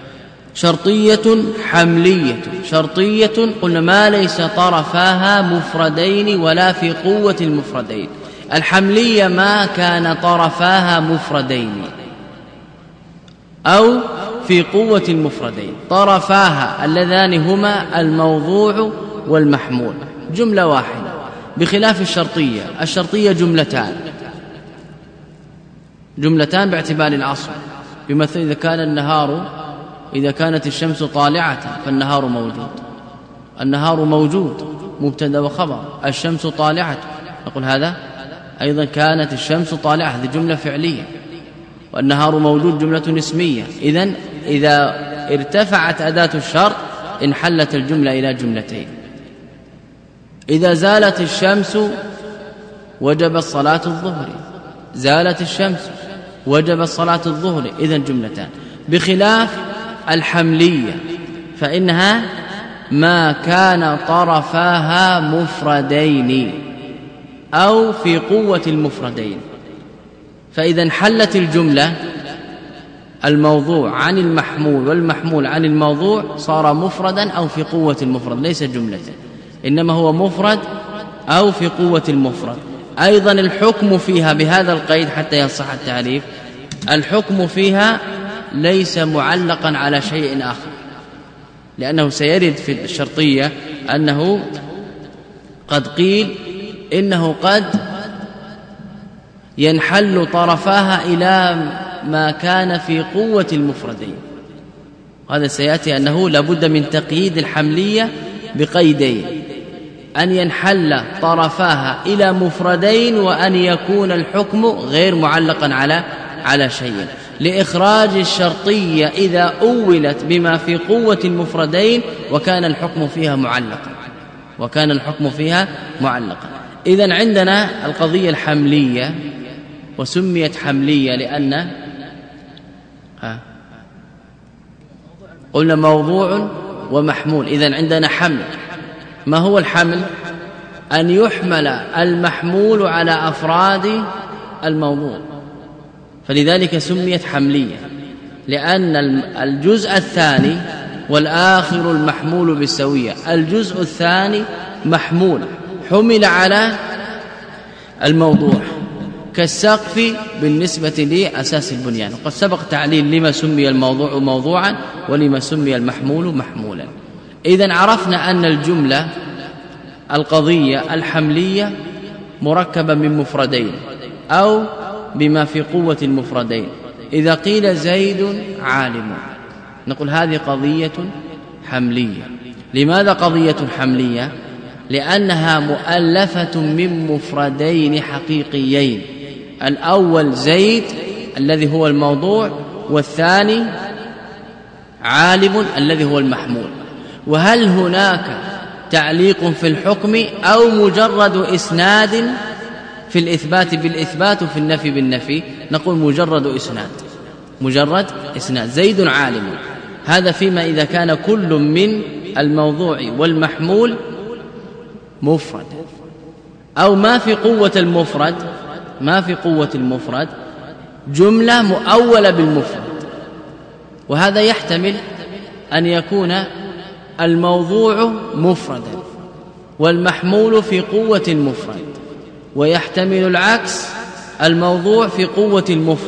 شرطية حملية، شرطية قلنا ما ليس طرفاها مفردين ولا في قوة المفردين. الحملية ما كان طرفاها مفردين أو في قوة المفردين، طرفاها اللذان هما الموضوع والمحمول، جملة واحدة، بخلاف الشرطية جملتان باعتبار الأصل. بمثل إذا كانت الشمس طالعة فالنهار موجود مبتدا وخبر، الشمس طالعة، نقول هذا أيضا كانت الشمس طالعة، هذه جملة فعلية، والنهار موجود جملة اسمية. إذا ارتفعت أداة الشرط انحلت الجملة إلى جملتين. إذا زالت الشمس وجب صلاة الظهر، زالت الشمس وجب صلاة الظهر، إذن جملتان. بخلاف الحملية فإنها ما كان طرفاها مفردين أو في قوة المفردين، فإذا انحلت الجملة الموضوع عن المحمول والمحمول عن الموضوع صار مفردا أو في قوة المفرد، ليس جملة، إنما هو مفرد أو في قوة المفرد. أيضا الحكم فيها بهذا القيد حتى يصح التعريف، الحكم فيها ليس معلقا على شيء آخر، لأنه سيرد في الشرطية أنه قد قيل إنه قد ينحل طرفاها إلى ما كان في قوة المفردين. هذا سيأتي أنه لابد من تقييد الحملية بقيدين، أن ينحل طرفاها إلى مفردين، وأن يكون الحكم غير معلقا على شيء، لإخراج الشرطية إذا أولت بما في قوة المفردين وكان الحكم فيها معلقا. إذن عندنا القضية الحملية، وسميت حملية لأن قلنا موضوع ومحمول. إذن عندنا حمل. ما هو الحمل؟ أن يحمل المحمول على أفراد الموضوع، فلذلك سميت حملية، لأن الجزء الثاني والآخر المحمول بالسوية، الجزء الثاني محمول حمل على الموضوع، كالسقف بالنسبة لأساس البنيان. وقد سبق تعليل لما سمي الموضوع موضوعا ولما سمي المحمول محمولا. إذن عرفنا أن الجملة القضية الحملية مركبة من مفردين أو بما في قوة المفردين. إذا قيل زيد عالم نقول هذه قضية حملية. لماذا قضية حملية؟ لأنها مؤلفة من مفردين حقيقيين، الأول زيد الذي هو الموضوع، والثاني عالم الذي هو المحمول. وهل هناك تعليق في الحكم أو مجرد إسناد في الإثبات بالإثبات وفي النفي بالنفي؟ نقول مجرد إسناد زيد عالم. هذا فيما إذا كان كل من الموضوع والمحمول مفرد، أو ما في قوة المفرد جملة مؤولة بالمفرد. وهذا يحتمل أن يكون الموضوع مفردا والمحمول في قوة المفرد، ويحتمل العكس، الموضوع في قوة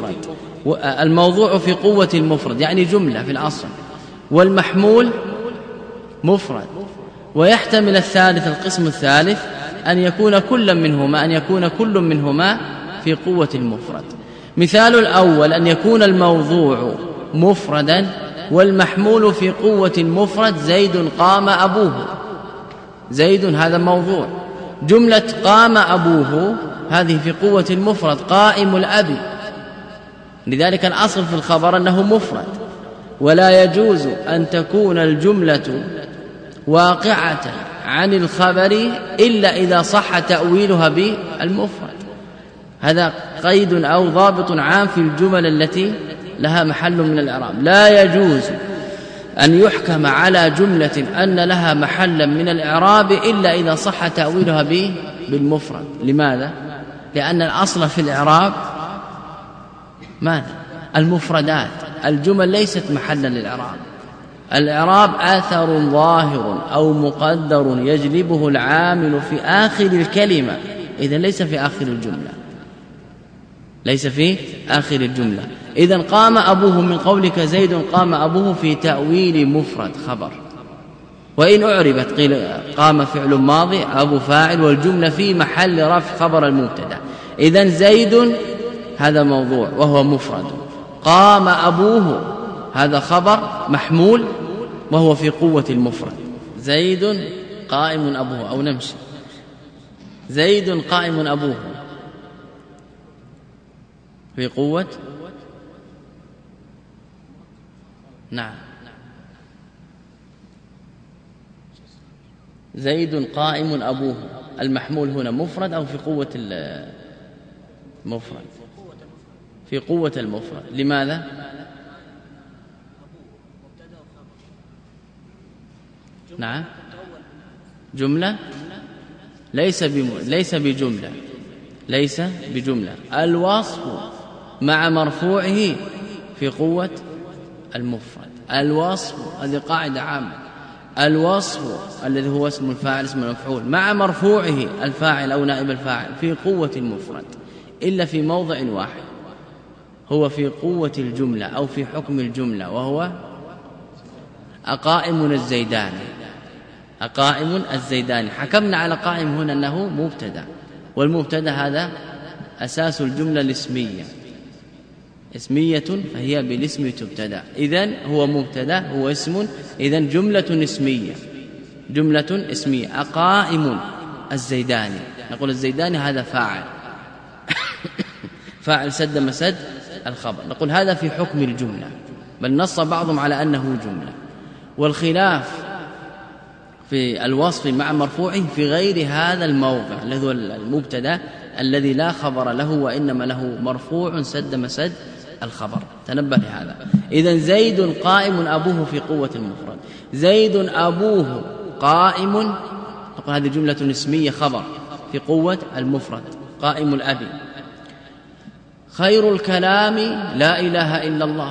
المفرد يعني جملة في الأصل، والمحمول مفرد. ويحتمل القسم الثالث أن يكون كل منهما في قوة المفرد. مثال الأول أن يكون الموضوع مفردا والمحمول في قوة المفرد، زيد قام أبوه. زيد هذا موضوع، جملة قام أبوه هذه في قوة المفرد، قائم الأب. لذلك الأصل في الخبر أنه مفرد، ولا يجوز أن تكون الجملة واقعة عن الخبر إلا إذا صح تأويلها بالمفرد. هذا قيد أو ضابط عام في الجمل التي لها محل من الإعراب. لا يجوز أن يحكم على جملة أن لها محلا من الإعراب إلا إذا صح تأويلها بالمفرد. لماذا؟ لأن الأصل في الإعراب ماذا؟ المفردات. الجمل ليست محلا للإعراب. الإعراب آثر ظاهر أو مقدر يجلبه العامل في آخر الكلمة، إذن ليس في آخر الجملة. ليس في آخر الجملة. إذن قام أبوه من قولك زيد قام أبوه في تأويل مفرد خبر، وإن أعربت قيل قام فعل ماضي أبو فاعل والجملة في محل رفع خبر المبتدا. إذن زيد هذا موضوع وهو مفرد، قام أبوه هذا خبر محمول وهو في قوة المفرد. زيد قائم أبوه، أو نمشي زيد قائم أبوه في قوة، نعم زيد قائم أبوه، المحمول هنا مفرد أو في قوة المفرد؟ في قوة المفرد. لماذا؟ نعم جملة ليس بجملة، ليس بجملة. الوصف مع مرفوعه في قوة المفرد. الوصف هذه قاعدة عامة، الوصف الذي هو اسم الفاعل اسم المفعول مع مرفوعه الفاعل أو نائب الفاعل في قوة المفرد، إلا في موضع واحد هو في قوة الجملة أو في حكم الجملة، وهو أقائم الزيداني. أقائم الزيداني حكمنا على قائم هنا أنه مبتدا، والمبتدا هذا أساس الجملة الاسمية، اسمية فهي بالاسم تبتدا، إذن هو مبتدا هو اسم، إذن جملة اسمية، جملة اسمية. أقائم الزيداني، نقول الزيداني هذا فاعل فاعل سد مسد الخبر، نقول هذا في حكم الجملة، بل نص بعضهم على أنه جملة. والخلاف في الوصف مع مرفوعه في غير هذا الموضع الذي هو المبتدا الذي لا خبر له وإنما له مرفوع سد مسد الخبر، تنبه لهذا. إذن زيد قائم أبوه في قوة المفرد، زيد أبوه قائم، نقول هذه جملة اسمية خبر في قوة المفرد، قائم الأب. خير الكلام لا إله إلا الله،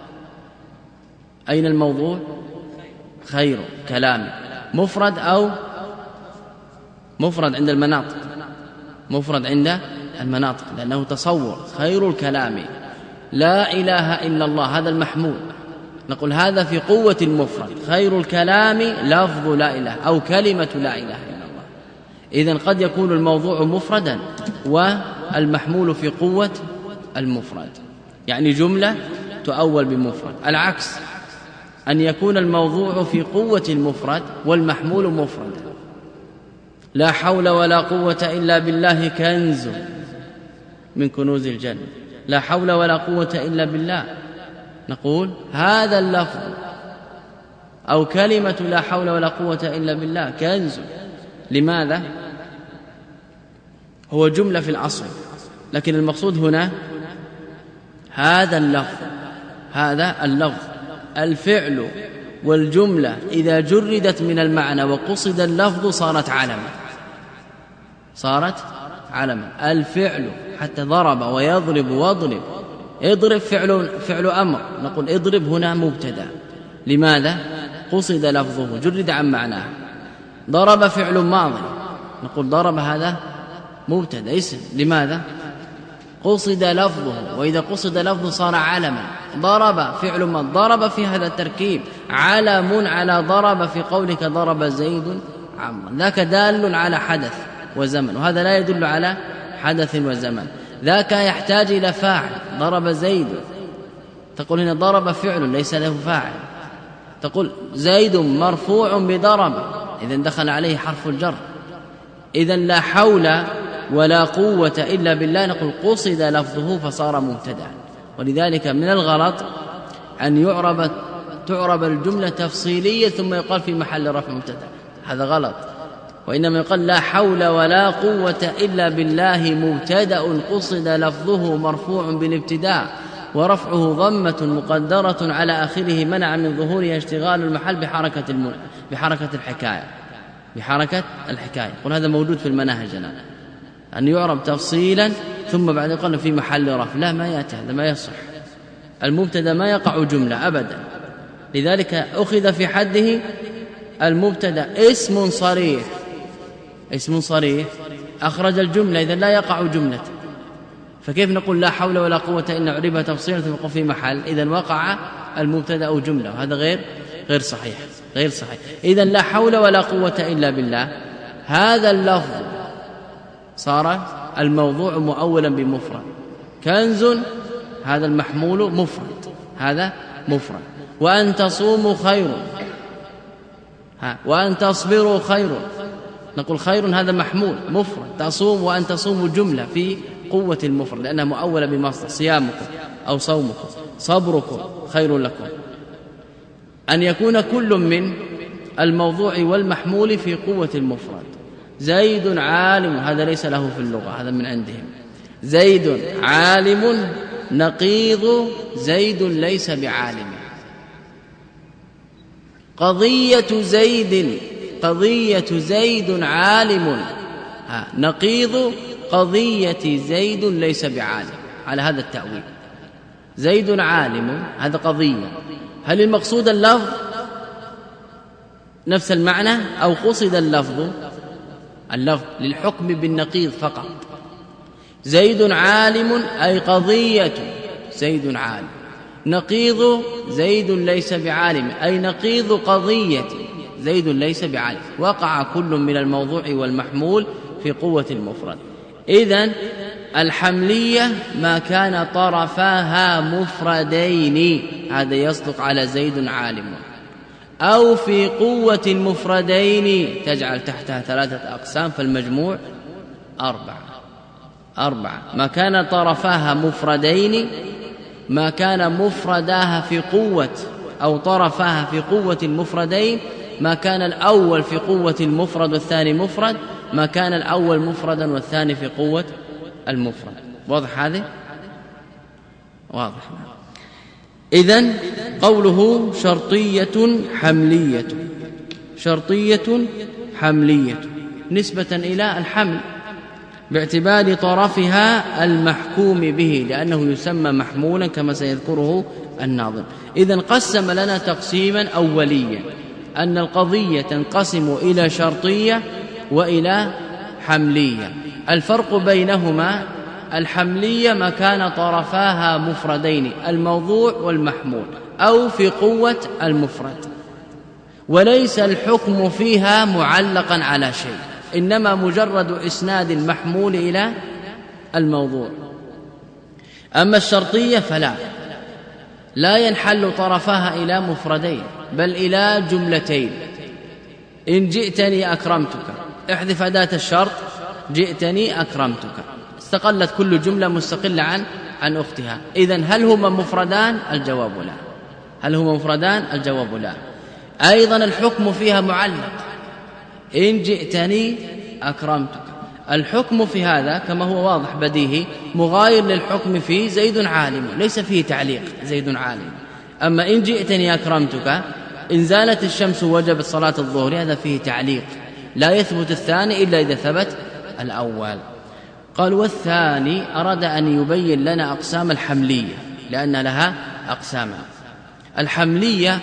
أين الموضوع؟ خير كلام مفرد أو مفرد عند المناطق، مفرد عند المناطق لأنه تصور. خير الكلام لا إله إلا الله هذا المحمول، نقول هذا في قوة المفرد. خير الكلام لفظ لا إله أو كلمة لا إله إلا الله. إذن قد يكون الموضوع مفردا والمحمول في قوة المفرد، يعني جملة تؤول بمفرد. العكس أن يكون الموضوع في قوة المفرد والمحمول مفردا. لا حول ولا قوة إلا بالله كنز من كنوز الجنة، لا حول ولا قوة إلا بالله، نقول هذا اللفظ أو كلمة لا حول ولا قوة إلا بالله كنز. لماذا؟ هو جملة في الأصل، لكن المقصود هنا هذا اللفظ، هذا اللفظ. الفعل والجملة إذا جردت من المعنى وقصد اللفظ صارت علما، صارت علما. الفعل حتى ضرب ويضرب واضرب، اضرب فعل أمر، نقول اضرب هنا مبتدا. لماذا؟ قصد لفظه جرد عن معناه. ضرب فعل ماضي، نقول ضرب هذا مبتدا اسم. لماذا؟ قصد لفظه، وإذا قصد لفظه صار علما. ضرب فعل ما ضرب في هذا التركيب علم على ضرب في قولك ضرب زيد عمرا، ذاك دال على حدث وزمن، وهذا لا يدل على حدث وزمن. ذاك يحتاج إلى فاعل، ضرب زيد، تقول هنا ضرب فعل ليس له فاعل، تقول زيد مرفوع بضرب، إذن دخل عليه حرف الجر. إذن لا حول ولا قوة إلا بالله، نقول قصد لفظه فصار مبتدا. ولذلك من الغلط أن تعرب الجملة تفصيلية ثم يقال في محل رفع مبتدا، هذا غلط. وإنما يقال لا حول ولا قوة إلا بالله مبتدا قصد لفظه مرفوع بالابتداء ورفعه ضمة مقدرة على آخره منع من ظهورها اشتغال المحل بحركة الحكاية. قل هذا موجود في المناهج الآن، أن يعرب تفصيلا ثم بعد يقال في محل رفع، لا ما يأتي، هذا ما يصح. المبتدا ما يقع جملة أبدا، لذلك أخذ في حده المبتدا اسم صريح، اسم صريح أخرج الجملة، إذا لا يقع جملة، فكيف نقول لا حول ولا قوة إلا عربها تفصيلا ثم في محل؟ إذن وقع المبتدا أو جملة، وهذا غير صحيح. إذن لا حول ولا قوة إلا بالله، هذا اللفظ صار الموضوع مؤولا بمفرد. كنز هذا المحمول مفرد، هذا مفرد. وأن تصوموا خير، وأن تصبروا خير، نقول خير هذا محمول مفرد. تصوم وأن تصوموا جملة في قوة المفرد لأنها مؤولة بمصدر، صيامكم أو صومكم، صبركم خير لكم. أن يكون كل من الموضوع والمحمول في قوة المفرد. زيد عالم، هذا ليس له في اللغة، هذا من عندهم. زيد عالم نقيض زيد ليس بعالم. قضية زيد عالم نقيض قضية زيد ليس بعالم، على هذا التأويل. زيد عالم هذا قضية، هل المقصود اللفظ نفس المعنى أو قصد اللفظ للحكم بالنقيض فقط؟ زيد عالم أي قضية زيد عالم، نقيض زيد ليس بعالم أي نقيض قضية زيد ليس بعالم. وقع كل من الموضوع والمحمول في قوة المفرد. إذن الحملية ما كان طرفاها مفردين، هذا يصدق على زيد عالم. أو في قوة المفردين تجعل تحتها 3 أقسام، فالمجموع 4. ما كان طرفاها مفردين، ما كان مفرداها في قوة أو طرفاها في قوة المفردين، ما كان الأول في قوة المفرد والثاني مفرد، ما كان الأول مفردا والثاني في قوة المفرد. واضح هذه؟ واضح. إذن قوله شرطية حملية نسبة إلى الحمل باعتبار طرفها المحكوم به، لأنه يسمى محمولا كما سيذكره الناظم. إذن قسم لنا تقسيما أوليا أن القضية تنقسم إلى شرطية وإلى حملية. الفرق بينهما الحملية ما كان طرفاها مفردين، الموضوع والمحمول، أو في قوة المفرد، وليس الحكم فيها معلقا على شيء، إنما مجرد إسناد المحمول إلى الموضوع. أما الشرطية فلا، لا ينحل طرفها إلى مفردين بل إلى جملتين. إن جئتني أكرمتك، احذف أداة الشرط، جئتني أكرمتك، استقلت كل جملة مستقلة عن أختها. إذن هل هما مفردان؟ الجواب لا. هل هما مفردان؟ الجواب لا. أيضا الحكم فيها معلق، إن جئتني أكرمتك، الحكم في هذا كما هو واضح بديهي مغاير للحكم في زيد عالم، ليس فيه تعليق زيد عالم. أما إن جئتني أكرمتك، إن زالت الشمس وجبت صلاة الظهر، هذا فيه تعليق، لا يثبت الثاني إلا إذا ثبت الأول. قال والثاني أراد أن يبين لنا أقسام الحملية لأن لها أقسام. الحملية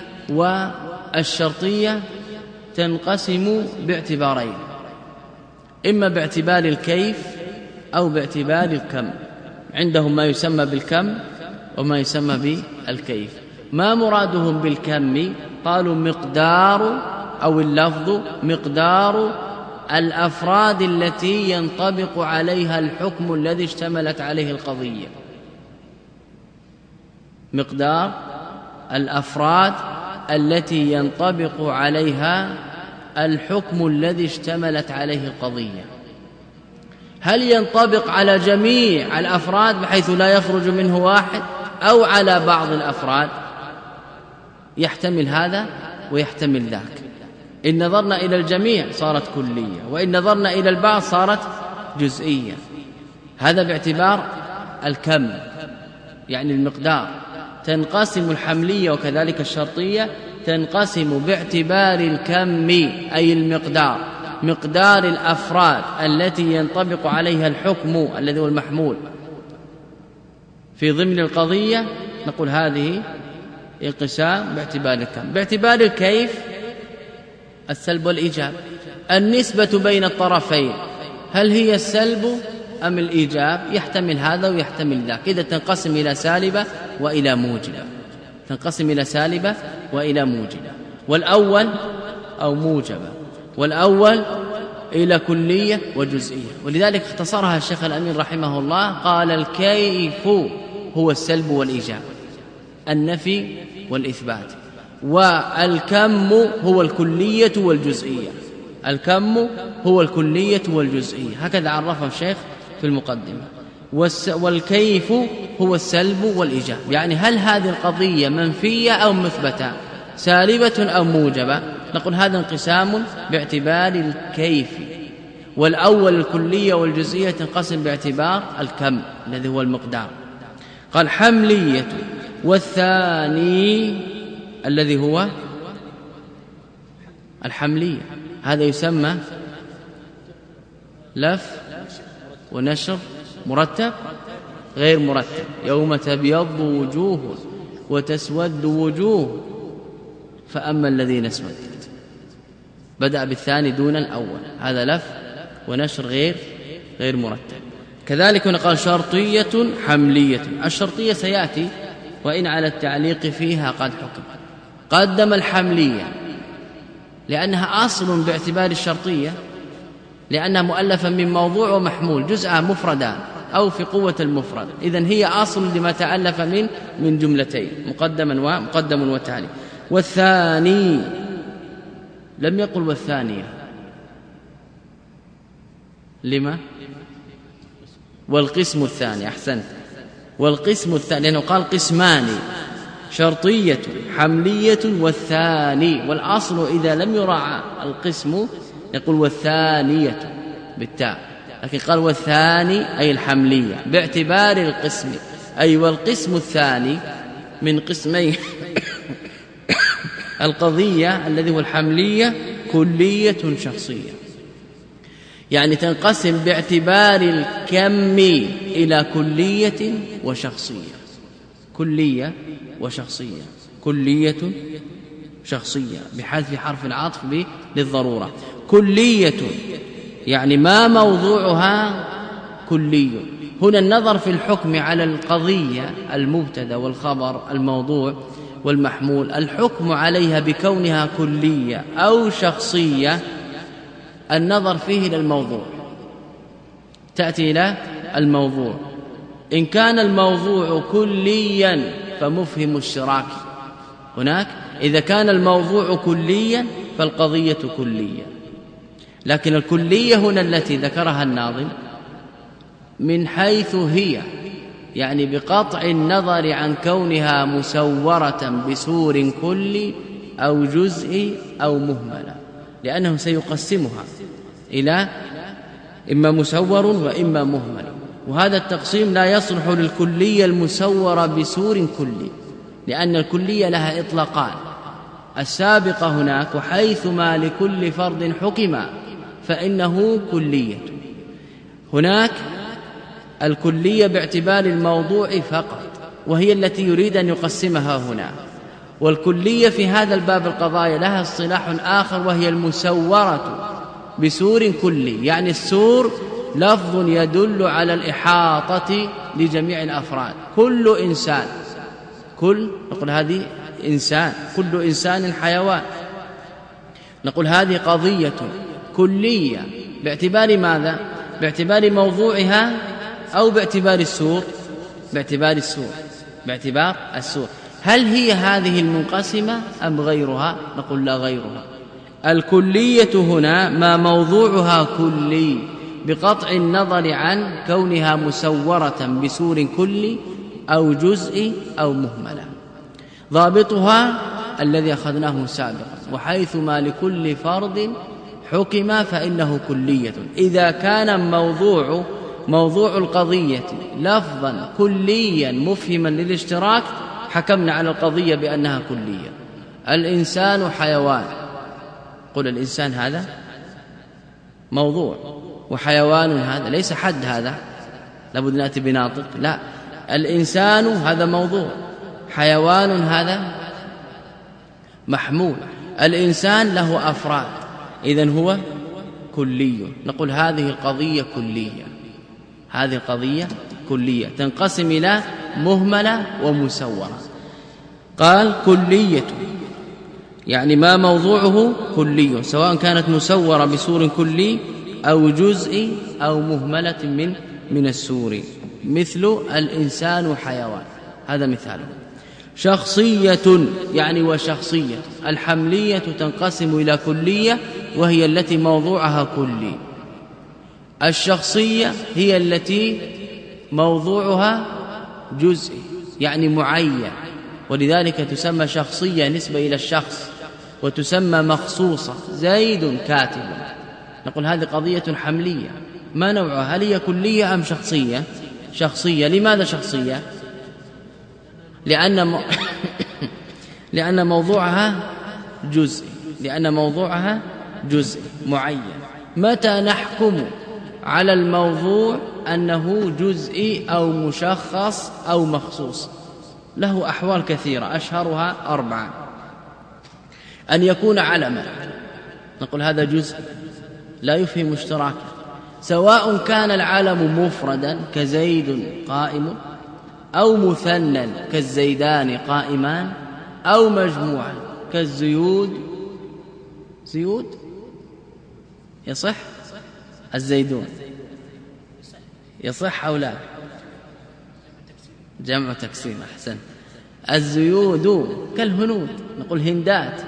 والشرطية تنقسم باعتبارين، إما باعتبار الكيف أو باعتبار الكم. عندهم ما يسمى بالكم وما يسمى بالكيف. ما مرادهم بالكم؟ قالوا مقدار أو اللفظ مقدار الأفراد التي ينطبق عليها الحكم الذي اشتملت عليه القضية. مقدار الأفراد التي ينطبق عليها الحكم الذي اشتملت عليه القضية. هل ينطبق على جميع الأفراد بحيث لا يخرج منه واحد، أو على بعض الأفراد؟ يحتمل هذا ويحتمل ذاك. إن نظرنا إلى الجميع صارت كلية، وإن نظرنا إلى البعض صارت جزئية. هذا باعتبار الكم يعني المقدار. تنقسم الحملية وكذلك الشرطية تنقسم باعتبار الكم أي المقدار، مقدار الأفراد التي ينطبق عليها الحكم الذي هو المحمول في ضمن القضية. نقول هذه انقسام باعتبار الكم. باعتبار الكيف السلب والإيجاب، النسبة بين الطرفين، هل هي السلب أم الإيجاب؟ يحتمل هذا ويحتمل ذاك. إذا تنقسم إلى سالبة وإلى موجبة، تنقسم إلى سالبة وإلى موجبة، والأول أو موجبة، والأول إلى كلية وجزئية. ولذلك اختصرها الشيخ الأمين رحمه الله، قال الكيف هو السلب والإيجاب، النفي والإثبات، والكم هو الكلية والجزئية، الكم هو الكلية والجزئية، هكذا عرفه الشيخ في المقدمة. والكيف هو السلب والإيجاب، يعني هل هذه القضية منفية أو مثبتة، سالبة أو موجبة؟ نقول هذا انقسام باعتبار الكيف، والأول الكلية والجزئية تنقسم باعتبار الكم الذي هو المقدار. قال حملية، والثاني الذي هو الحملية، هذا يسمى لف ونشر مرتب غير مرتب. يوم تبيض وجوه وتسود وجوه فأما الذين اسودت، بدأ بالثاني دون الأول، هذا لف ونشر غير مرتب. كذلك قال شرطية حملية، الشرطية سيأتي وإن على التعليق فيها قد حكم. قدم الحملية لأنها أصل باعتبار الشرطية، لأنها مؤلفة من موضوع ومحمول، جزءها مفردان أو في قوة المفرد، إذن هي أصل لما تألف من جملتين، مقدم وتالي. والثاني لم يقل والثانية، لما؟ والقسم الثاني، أحسنت، والقسم الثاني، لأنه قال قسمان، شرطية حملية والثاني، والأصل إذا لم يراعى القسم يقول والثانية بالتاء، لكن قال والثاني أي الحملية باعتبار القسم، أي والقسم الثاني من قسمي القضية الذي هو الحملية كلية شخصية، يعني تنقسم باعتبار الكم إلى كلية وشخصية، كلية وشخصية، كلية شخصية بحذف حرف العطف للضرورة. كلية يعني ما موضوعها كلي. هنا النظر في الحكم على القضية المبتدا والخبر الموضوع والمحمول، الحكم عليها بكونها كلية أو شخصية، النظر فيه إلى الموضوع، تأتي إلى الموضوع. إن كان الموضوع كليا فمفهم الشراك هناك، إذا كان الموضوع كليا فالقضية كلية. لكن الكلية هنا التي ذكرها الناظم من حيث هي، يعني بقطع النظر عن كونها مسورة بسور كلي أو جزء أو مهملة، لأنه سيقسمها إلى إما مسور وإما مهمل، وهذا التقسيم لا يصلح للكلية المسورة بسور كلي، لأن الكلية لها إطلاقان، السابقة هناك وحيثما لكل فرد حكم فإنه كلية، هناك الكلية باعتبار الموضوع فقط، وهي التي يريد أن يقسمها هنا. والكلية في هذا الباب القضايا لها اصطلاح آخر، وهي المسورة بسور كلي، يعني السور لفظ يدل على الإحاطة لجميع الأفراد، كل إنسان، نقول هذه إنسان، كل إنسان حيوان، نقول هذه قضية كلية باعتبار ماذا؟ باعتبار موضوعها أو باعتبار السور؟ باعتبار السور. هل هي هذه المنقسمة أم غيرها؟ نقول لا، غيرها. الكلية هنا ما موضوعها كلي بقطع النظر عن كونها مسورة بسور كلي أو جزء أو مهملة. ضابطها الذي أخذناه سابقا، وحيثما لكل فرد حكم فإنه كلية. إذا كان موضوع القضية لفظا كليا مفهما للاشتراك حكمنا على القضية بأنها كلية. الإنسان حيوان، قل الإنسان هذا موضوع، وحيوان هذا ليس حد، هذا لابد نأتي بناطق، لا، الإنسان هذا موضوع، حيوان هذا محمول، الإنسان له أفراد، إذن هو كلي. نقول هذه القضية كلية، هذه القضية كلية تنقسم إلى مهملة ومسورة. قال كلية يعني ما موضوعه كلي، سواء كانت مسورة بسور كلي أو جزء أو مهملة من السور، مثل الإنسان حيوان، هذا مثاله. شخصية يعني وشخصية، الحملية تنقسم إلى كلية وهي التي موضوعها كلي، الشخصية هي التي موضوعها جزئي يعني معين، ولذلك تسمى شخصية نسبة إلى الشخص، وتسمى مخصوصة زيد كاتب. نقول هذه قضية حملية. ما نوعها؟ هل هي كلية أم شخصية؟ شخصية. لماذا شخصية؟ لأن موضوعها جزء، لأن موضوعها جزء معين. متى نحكم على الموضوع أنه جزئي أو مشخص أو مخصوص؟ له أحوال كثيرة، أشهرها 4. أن يكون علما، نقول هذا جزء لا يفهم اشتراكا، سواء كان العلم مفردا كزيد قائم، أو مثنى كالزيدان قائمان، أو مجموعا كالزيود. زيود يصح؟ الزيدون يصح أو لا؟ جمع تكسير، أحسن. الزيود كالهنود، نقول هندات.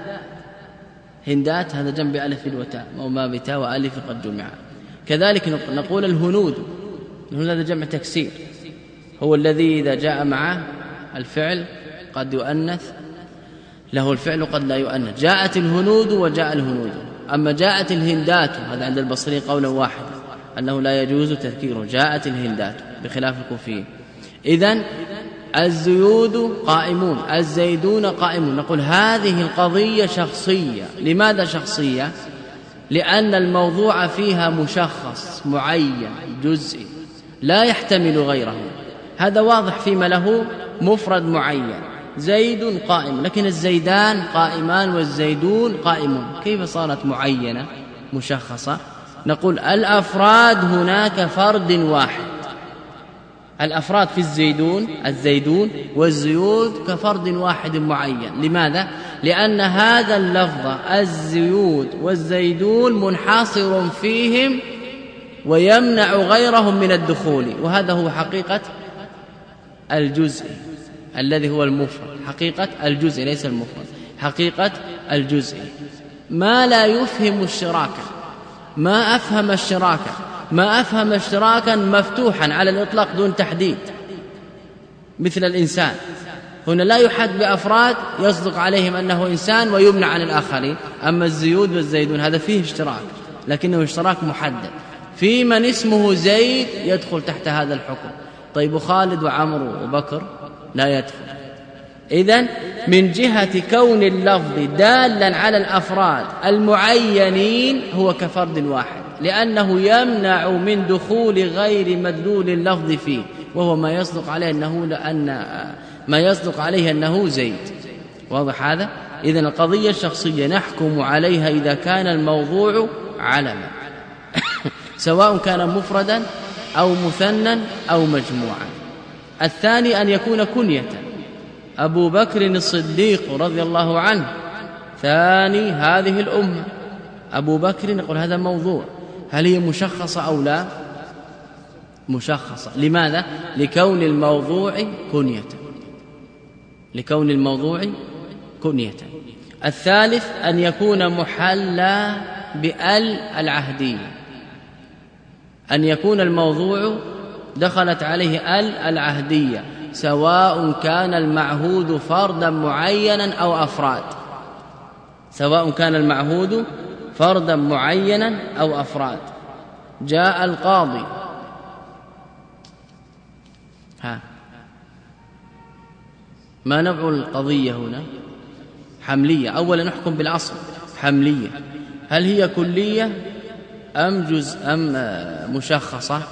هندات هذا جنب ألف الوتاء وما بتاء وألف قد جمع. كذلك نقول الهنود، هذا جمع تكسير، هو الذي إذا جاء معه الفعل قد يؤنث له الفعل قد لا يؤنث. جاءت الهنود وجاء الهنود. أما جاءت الهندات، هذا عند البصري قولا واحد أنه لا يجوز تذكيره، جاءت الهندات بخلاف الكوفيين. إذن الزيود قائمون، الزيدون قائمون. نقول هذه القضية شخصية. لماذا شخصية؟ لأن الموضوع فيها مشخص معين جزئي لا يحتمل غيره. هذا واضح فيما له مفرد معين، زيد قائم، لكن الزيدان قائمان والزيدون قائمون. كيف صارت معينة مشخصة؟ نقول الأفراد هناك فرد واحد، الأفراد في الزيدون والزيود كفرد واحد معين. لماذا؟ لأن هذا اللفظ الزيود والزيدون منحصر فيهم ويمنع غيرهم من الدخول، وهذا هو حقيقة الجزء الذي هو المفرد، حقيقة الجزء ليس المفرد، حقيقة الجزء. ما لا يفهم الشراكة، ما أفهم الشراكة، ما أفهم اشتراكا مفتوحا على الإطلاق دون تحديد، مثل الإنسان. هنا لا يحد بأفراد يصدق عليهم أنه إنسان ويمنع عن الآخرين. أما الزيود والزيدون هذا فيه اشتراك، لكنه اشتراك محدد. في من اسمه زيد يدخل تحت هذا الحكم. طيب خالد وعمرو وبكر لا يدخل. إذن من جهة كون اللفظ دالا على الأفراد المعينين هو كفرد واحد، لأنه يمنع من دخول غير مدلول اللفظ فيه، وهو ما يصدق عليه أنه زيد. واضح هذا؟ إذن القضية الشخصية نحكم عليها إذا كان الموضوع علما سواء كان مفردا أو مثنى أو مجموعا. الثاني أن يكون كنية، أبو بكر الصديق رضي الله عنه ثاني هذه الأمة، أبو بكر، نقول هذا موضوع. هل هي مشخصة أو لا؟ مشخصة. لماذا؟ لكون الموضوع كنية، لكون الموضوع كنية. الثالث أن يكون محلى بأل العهدية، أن يكون الموضوع دخلت عليه أل العهدية، سواء كان المعهود فردا معينا أو أفراد، سواء كان المعهود فردا معينا أو أفراد. جاء القاضي، ما نوع القضية هنا؟ حملية. أولا نحكم بالأصل، حملية. هل هي كلية أم جزء أم مشخصة؟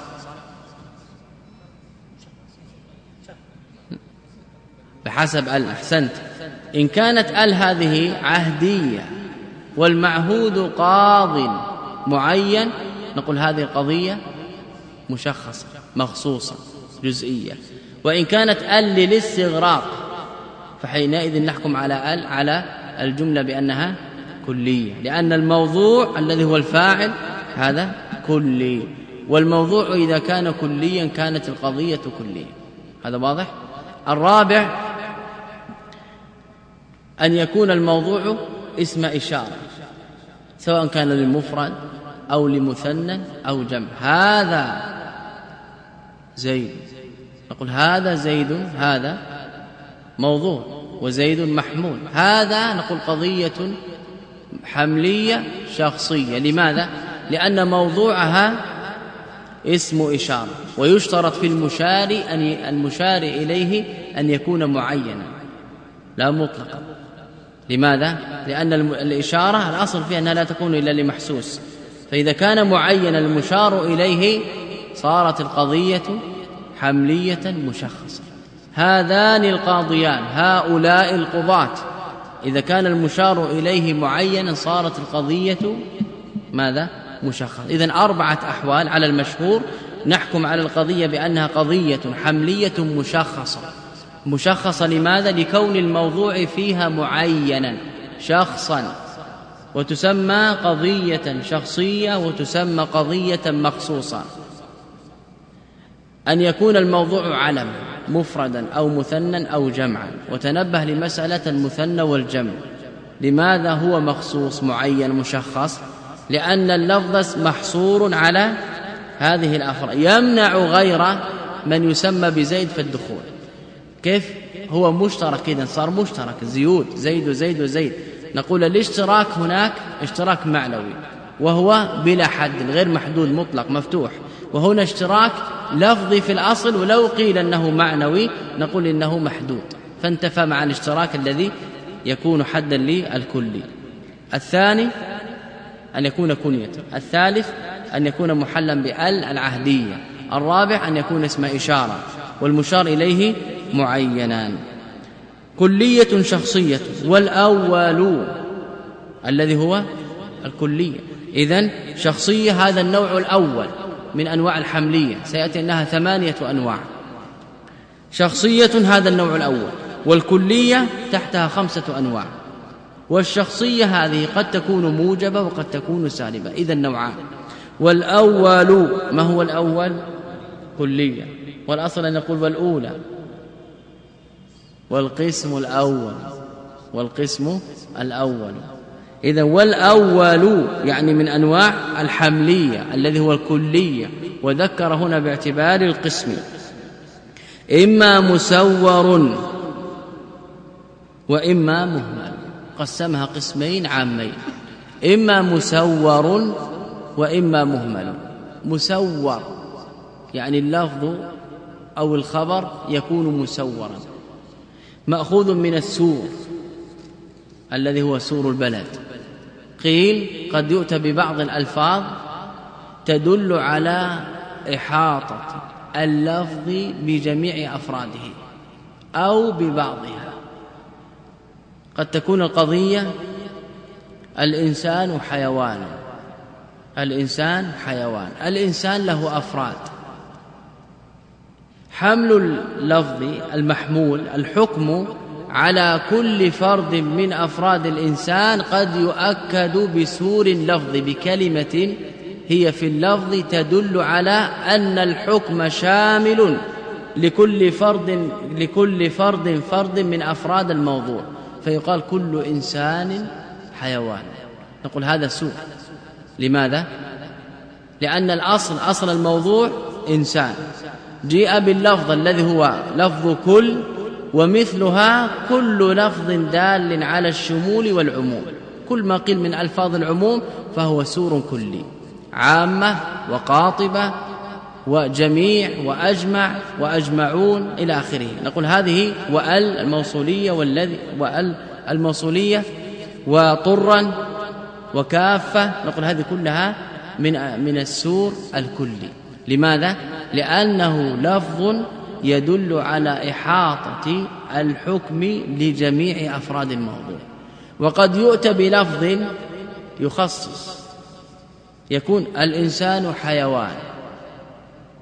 بحسب أحسنت. إن كانت هذه عهدية والمعهود قاض معين، نقول هذه القضية مشخصة مخصوصة جزئية. وإن كانت ال للاستغراق فحينئذ نحكم على الجملة بأنها كلية، لأن الموضوع الذي هو الفاعل هذا كلي، والموضوع إذا كان كليا كانت القضية كلية. هذا واضح. الرابع أن يكون الموضوع اسم إشارة سواء كان للمفرد أو لمثنى أو جمع. هذا زيد، نقول هذا زيد، هذا موضوع وزيد محمول. هذا نقول قضية حملية شخصية. لماذا؟ لأن موضوعها اسم إشارة، ويشترط في المشار إليه أن يكون معينا لا مطلقا. لماذا؟ لأن الإشارة الأصل فيها أنها لا تكون إلا لمحسوس، فإذا كان معينا المشار إليه صارت القضية حملية مشخصة. هذان القاضيان، هؤلاء القضاة، إذا كان المشار إليه معينا صارت القضية ماذا؟ مشخصة. إذن 4 أحوال على المشهور نحكم على القضية بأنها قضية حملية مشخصة. مشخصة لماذا؟ لكون الموضوع فيها معينا شخصا، وتسمى قضية شخصية وتسمى قضية مخصوصة. أن يكون الموضوع علم مفردا أو مثنى أو جمعا. وتنبه لمسألة المثنى والجمع، لماذا هو مخصوص معين مشخص؟ لأن اللفظ محصور على هذه الأفراد، يمنع غير من يسمى بزيد في الدخول. كيف هو مشترك؟ إذن صار مشترك زيود، زيد وزيد وزيد. نقول الاشتراك هناك اشتراك معنوي وهو بلا حد غير محدود مطلق مفتوح، وهنا اشتراك لفظي في الأصل، ولو قيل أنه معنوي نقول إنه محدود، فانتفى مع الاشتراك الذي يكون حدا للكلي. الثاني أن يكون كنية. الثالث أن يكون محلا بال العهدية. الرابع أن يكون اسم إشارة والمشار إليه معينان. كلية شخصية، والأول الذي هو الكلية. إذن شخصية هذا النوع الأول من أنواع الحملية، سيأتي أنها 8 أنواع. شخصية هذا النوع الأول، والكلية تحتها 5 أنواع. والشخصية هذه قد تكون موجبة وقد تكون سالبة، إذا نوعان. والأول، ما هو الأول؟ كلية، والأصل أن نقول والأولى، والقسم الأول، والقسم الأول. إذا والأول يعني من أنواع الحملية الذي هو الكلية. وذكر هنا باعتبار القسم إما مسور وإما مهمل، قسمها قسمين عامين، إما مسور وإما مهمل. مسور يعني اللفظ أو الخبر يكون مسورا، مأخوذ من السور الذي هو سور البلد. قيل قد يؤتى ببعض الألفاظ تدل على إحاطة اللفظ بجميع أفراده أو ببعضها. قد تكون القضية الإنسان حيوان، الإنسان حيوان، الإنسان له أفراد. حمل اللفظ المحمول الحكم على كل فرد من أفراد الإنسان قد يؤكد بسور اللفظ بكلمة هي في اللفظ تدل على أن الحكم شامل لكل فرد من أفراد الموضوع، فيقال كل إنسان حيوان. نقول هذا سور. لماذا؟ لأن أصل الموضوع إنسان، جاء باللفظ الذي هو لفظ كل، ومثلها كل لفظ دال على الشمول والعموم. كل ما قيل من ألفاظ العموم فهو سور كلي، عامة وقاطبة وجميع وأجمع وأجمعون إلى آخره. نقول هذه وأل الموصولية وأل الموصولية وطرا وكافة، نقول هذه كلها من السور الكلي. لماذا؟ لأنه لفظ يدل على إحاطة الحكم لجميع أفراد الموضوع. وقد يؤتى بلفظ يخصص، يكون الإنسان حيوان،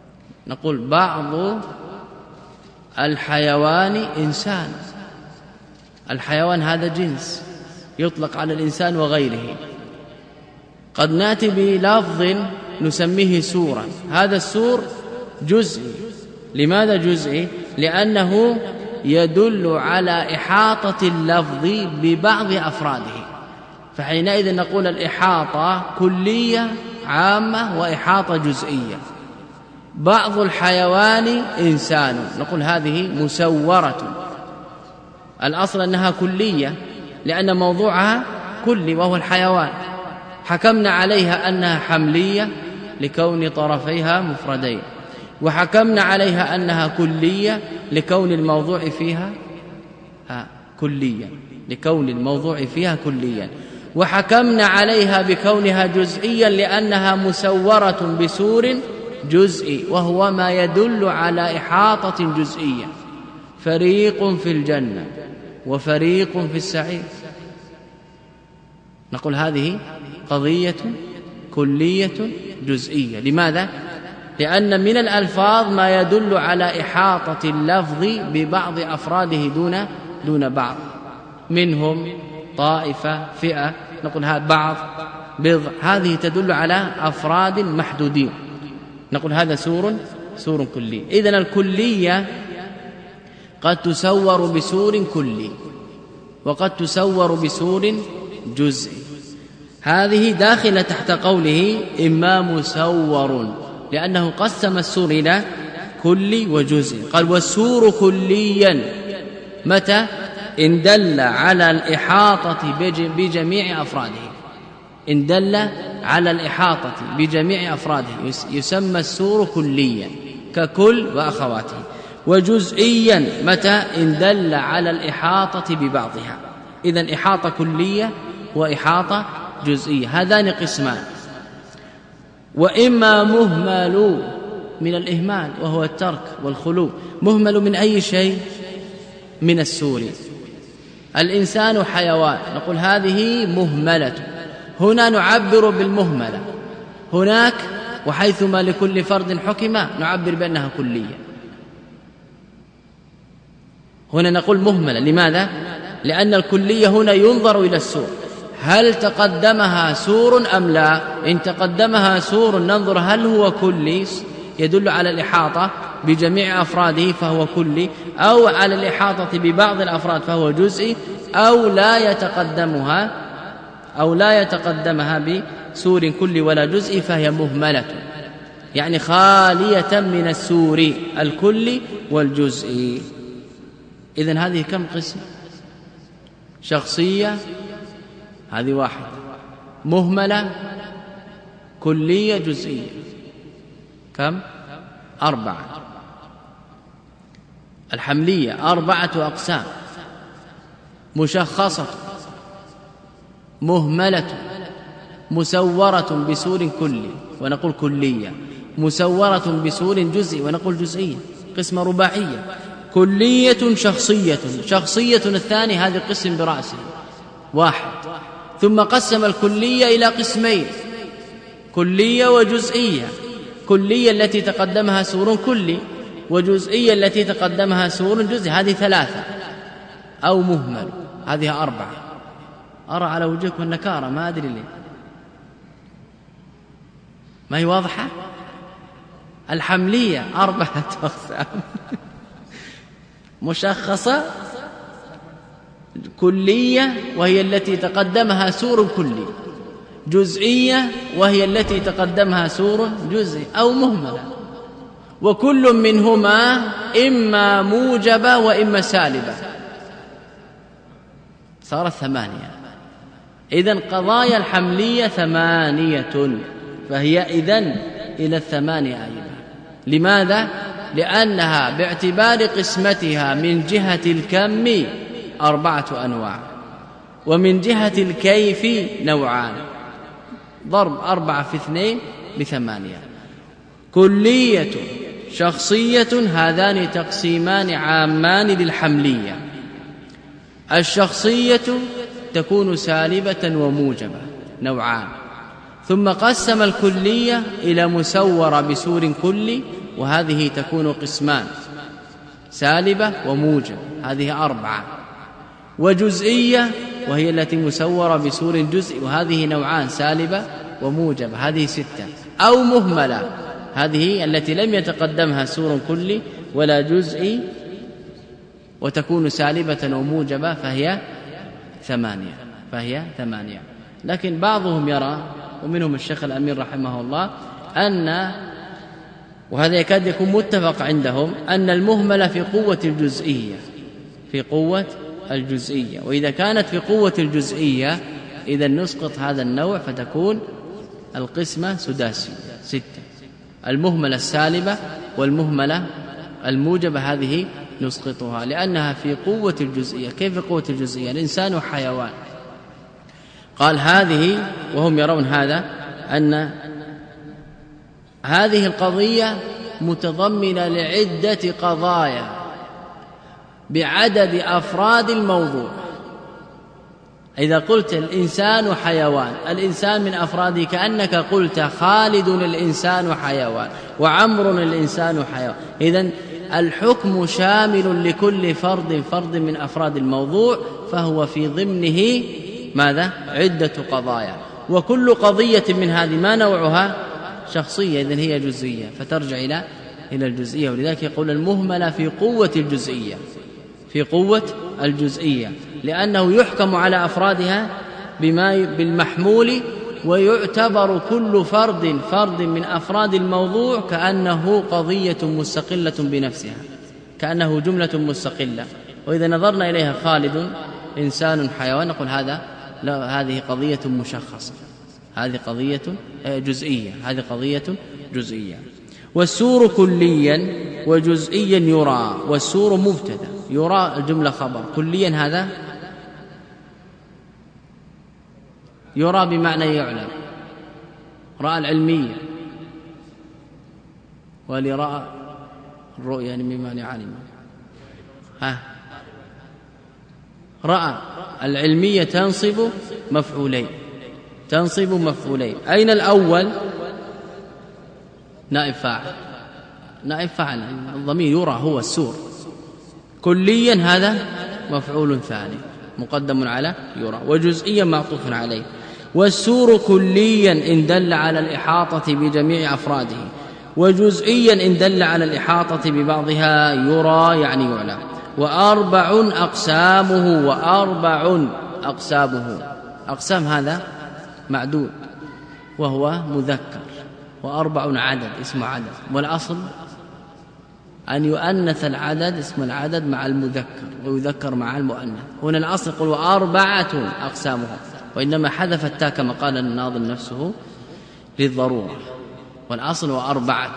نقول بعض الحيوان إنسان. الحيوان هذا جنس يطلق على الإنسان وغيره. قد نأتي بلفظ نسميه سورا، هذا السور جزئي. لماذا جزئي؟ لأنه يدل على إحاطة اللفظ ببعض أفراده، فحينئذ نقول الإحاطة كلية عامة وإحاطة جزئية. بعض الحيوان إنسان، نقول هذه مسورة. الأصل أنها كلية لأن موضوعها كلي وهو الحيوان. حكمنا عليها أنها حملية لكون طرفيها مفردين، وحكمنا عليها أنها كلية لكون الموضوع فيها كليا، لكون الموضوع فيها كليا، وحكمنا عليها بكونها جزئيا لأنها مسورة بسور جزئي، وهو ما يدل على إحاطة جزئية. فريق في الجنة وفريق في السعير، نقول هذه قضية كلية جزئية. لماذا؟ لأن من الألفاظ ما يدل على إحاطة اللفظ ببعض أفراده دون بعض، منهم طائفة، فئة، نقول هذا بعض، بضع، هذه تدل على أفراد محدودين، نقول هذا سور كلي. إذن الكلية قد تسور بسور كلي وقد تسور بسور جزئي. هذه داخلة تحت قوله إما مسور، لأنه قسم السور إلى كلي وجزئي. قال والسور كليا متى؟ إن دل على الإحاطة بجميع أفراده. إن دل على الإحاطة بجميع أفراده يسمى السور كليا ككل وأخواته. وجزئيا متى؟ إن دل على الإحاطة ببعضها. إذن إحاطة كلية وإحاطة جزئية، هذان قسمان. وإما مهمل من الإهمال وهو الترك والخلو. مهمل من أي شيء؟ من السور. الإنسان حيوان، نقول هذه مهملة. هنا نعبر بالمهملة، هناك وحيثما لكل فرد حكم نعبر بأنها كلية. هنا نقول مهملة. لماذا؟ لأن الكلية هنا ينظر إلى السور، هل تقدمها سور أم لا؟ إن تقدمها سور ننظر هل هو كلي يدل على الإحاطة بجميع أفراده فهو كلي، أو على الإحاطة ببعض الأفراد فهو جزئي، أو لا يتقدمها بسور كلي ولا جزئي فهي مهملة، يعني خالية من السور الكلي والجزئي. إذن هذه كم قسم؟ شخصية هذه واحدة، مهملة، كلية، جزئية، كم؟ 4. الحملية 4 أقسام: مشخصة، مهملة، مسورة بسور كلي ونقول كلية، مسورة بسور جزئي ونقول جزئية. قسم رباعية: كلية، شخصية. شخصية الثاني هذا قسم برأسه 1. ثم قسم الكلية إلى قسمين: كلية وجزئية. كلية التي تقدمها سور كلي، وجزئية التي تقدمها سور جزئي. هذه 3. أو مهمل، هذه 4. أرى على وجهكم النكارة، ما أدري ليه، ما هي واضحة؟ الحملية 4 أقسام: مشخصة، كلية وهي التي تقدمها سور كلي، جزئية وهي التي تقدمها سور جزئي، أو مهملة. وكل منهما إما موجبة وإما سالبة، صارت 8. إذن قضايا الحملية 8، فهي إذن إلى 8 أيضا. لماذا؟ لأنها باعتبار قسمتها من جهة الكم 4 أنواع، ومن جهة الكيف نوعان، ضرب 4 في 2 ب8. كلية، شخصية، هذان تقسيمان عامان للحملية. الشخصية تكون سالبة وموجبة، نوعان. ثم قسم الكلية إلى مسورة بسور كلي وهذه تكون قسمان: سالبة وموجب، هذه 4. وجزئية وهي التي مسورة بسور جزئي، وهذه نوعان: سالبة وموجب، هذه 6. أو مهملة، هذه التي لم يتقدمها سور كلي ولا جزئي وتكون سالبة وموجبة، فهي 8. لكن بعضهم يرى، ومنهم الشيخ الأمير رحمه الله، أن، وهذا يكاد يكون متفق عندهم، أن المهملة في قوة الجزئية، وإذا كانت في قوة الجزئية إذا نسقط هذا النوع فتكون القسمة سداسية 6: المهملة السالبة والمهملة الموجبة، هذه نسقطها لأنها في قوة الجزئية. كيف في قوة الجزئية؟ الإنسان حيوان. قال هذه، وهم يرون هذا، أن هذه القضية متضمنة لعدة قضايا بعدد أفراد الموضوع. إذا قلت الإنسان حيوان، الإنسان من أفراده، كأنك قلت خالد الإنسان حيوان وعمر الإنسان حيوان. إذن الحكم شامل لكل فرد من أفراد الموضوع، فهو في ضمنه ماذا؟ عدة قضايا، وكل قضية من هذه ما نوعها؟ شخصية، إذن هي جزئية، فترجع إلى الجزئية. ولذلك يقول المهملة في قوة الجزئية، لأنه يحكم على أفرادها بالمحمول، ويعتبر كل فرد من أفراد الموضوع كأنه قضية مستقلة بنفسها، كأنه جملة مستقلة. وإذا نظرنا إليها خالد إنسان حيوان، نقول هذه قضية مشخصة، هذه قضية جزئية. والسور كليا وجزئيا يرى، والسور مبتدا، يرى الجملة خبر، كليا هذا يرى بمعنى يعلم، رأى العلمية، ولرأى الرؤيا يعني بمعنى علم. رأى العلمية تنصب مفعولين. أين الأول؟ نائب فاعل، الضمير يرى هو السور. كليا هذا مفعول ثاني مقدم على يرى، وجزئيا معطوف عليه. والسور كليا إن دل على الإحاطة بجميع أفراده، وجزئيا إن دل على الإحاطة ببعضها، يرى يعني يعلم. 4 أقسامه، أقسام هذا معدود وهو مذكر، 4 عدد، اسم عدد، والأصل أن يؤنث العدد، اسم العدد، مع المذكر ويذكر مع المؤنث. هنا الأصل يقول 4 أقسامه، وإنما حذف التاء كما قال الناظم نفسه للضرورة، والأصل 4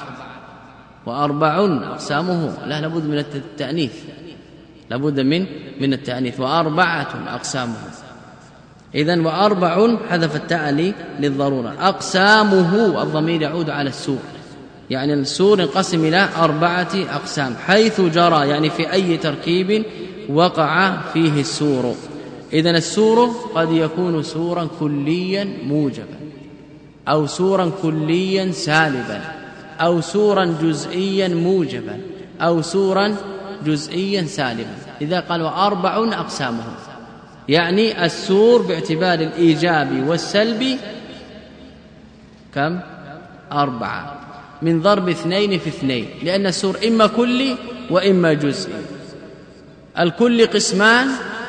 أقسامه، لا لابد من التأنيث، لابد من التأنيث. 4 أقسامه، إذن 4 حذف التاء للضرورة. أقسامه الضمير يعود على السور، يعني السور ينقسم إلى 4 أقسام، حيث جرى، يعني في أي تركيب وقع فيه السور. إذن السور قد يكون سورا كليا موجبا، أو سورا كليا سالبا، أو سورا جزئيا موجبا، أو سورا جزئيا سالبا. إذا قال 4 أقسامه، يعني السور باعتبار الإيجاب والسلب كم؟ 4 من ضرب 2 في 2، لأن السور إما كلي وإما جزئي. الكل قسمان،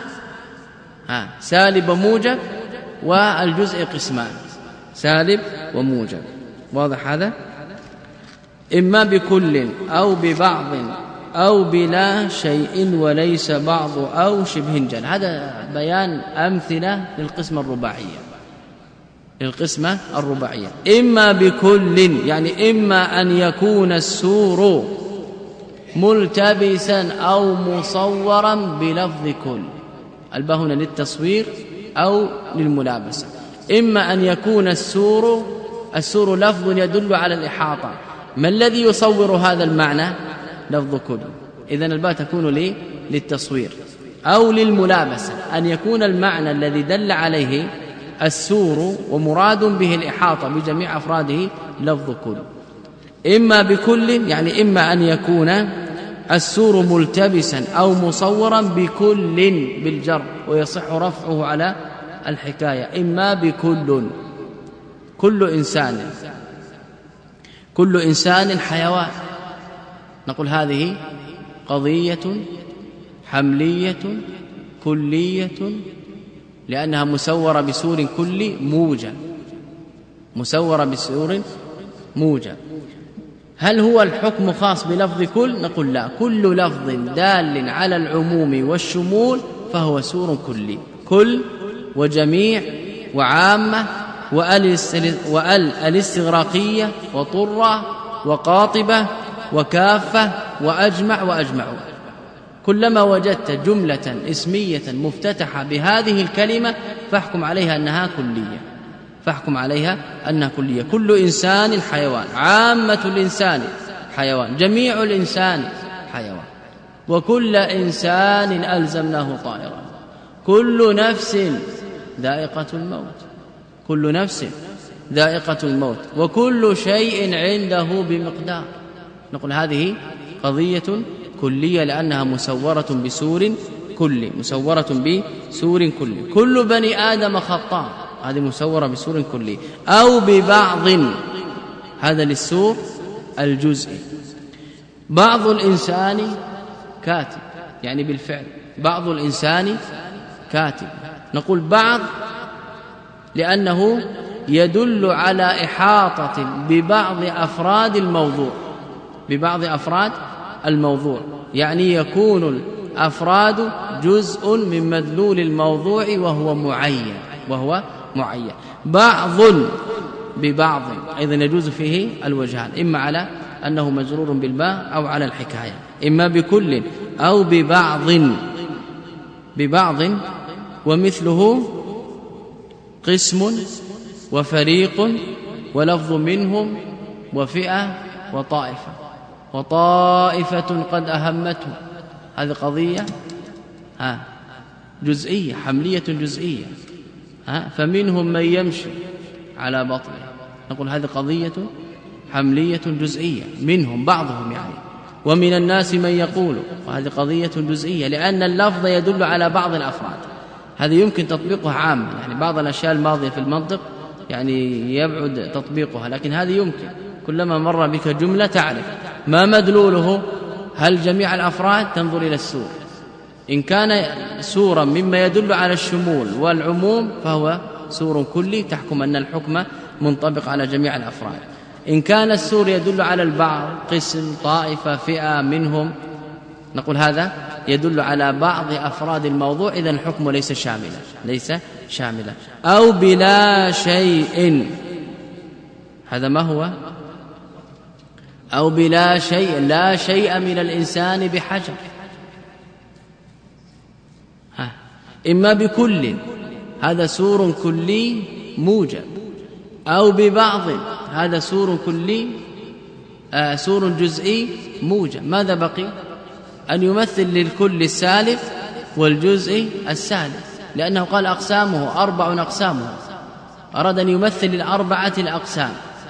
سالب وموجب، والجزء قسمان، سالب وموجب. واضح هذا؟ إما بكل أو ببعض أو بلا شيء وليس بعض أو شبه جل. هذا بيان أمثلة للقسمة الرباعية. إما بكل، يعني إما أن يكون السور ملتبسا أو مصورا بلفظ كل، الباء هنا للتصوير أو للملابسة. إما أن يكون السور لفظ يدل على الإحاطة، ما الذي يصور هذا المعنى؟ لفظ كل. إذن الباء تكون للتصوير أو للملابسة، أن يكون المعنى الذي دل عليه السور ومراد به الإحاطة بجميع أفراده لفظ كل. إما بكل يعني إما أن يكون السور ملتبسا أو مصورا بكل بالجر ويصح رفعه على الحكاية. إما بكل، كل إنسان حيوان، نقول هذه قضية حملية كلية لأنها مسورة بسور كلي موجب، مسورة بسور موجب. هل هو الحكم خاص بلفظ كل؟ نقول لا، كل لفظ دال على العموم والشمول فهو سور كلي. كل وجميع وعامة وأل الاستغراقية وطرة وقاطبة وكافة وأجمع وأجمعون. كلما وجدت جملة اسمية مفتتحة بهذه الكلمة فاحكم عليها أنها كلية، فاحكم عليها أنها كلية. كل إنسان حيوان، عامة الإنسان حيوان، جميع الإنسان حيوان، وكل إنسان ألزمناه طائرا، كل نفس ذائقة الموت، كل نفس ذائقة الموت، وكل شيء عنده بمقدار. نقول هذه قضية كلية لأنها مسورة بسور كلي، مسورة بسور كلي. كل بني آدم خطاء، هذه مسورة بسور كلي. أو ببعض، هذا للسور الجزئي. بعض الإنسان كاتب، يعني بالفعل بعض الإنسان كاتب. نقول بعض لأنه يدل على إحاطة ببعض أفراد الموضوع، ببعض أفراد الموضوع، يعني يكون الأفراد جزء من مدلول الموضوع وهو معين. بعض ببعض أيضا يجوز فيه الوجهان، إما على أنه مجرور بالباء أو على الحكاية. إما بكل أو ببعض ومثله قسم وفريق ولفظ منهم وفئة وطائفة قد أهمته. هذه قضية جزئية حملية جزئية. فمنهم من يمشي على بطنه، نقول هذه قضية حملية جزئية، منهم بعضهم يعني. ومن الناس من يقول، وهذه قضية جزئية لأن اللفظ يدل على بعض الأفراد. هذه يمكن تطبيقها عام، يعني بعض الأشياء الماضية في المنطق يعني يبعد تطبيقها، لكن هذه يمكن كلما مر بك جملة تعرف ما مدلوله. هل جميع الأفراد؟ تنظر إلى السور، إن كان سورا مما يدل على الشمول والعموم فهو سور كلي، تحكم أن الحكم منطبق على جميع الأفراد. إن كان السور يدل على البعض، قسم طائفة فئة منهم، نقول هذا يدل على بعض أفراد الموضوع، إذن الحكم ليس شاملا. أو بلا شيء، هذا ما هو؟ أو بلا شيء، لا شيء من الإنسان بحجر. إما بكل، هذا سور كلي موجب، أو ببعض، هذا سور كلي سور جزئي موجب. ماذا بقي؟ أن يمثل للكل السالف والجزء السالف، لأنه قال أقسامه 4 أقسامه، أراد أن يمثل الأربعة الأقسام،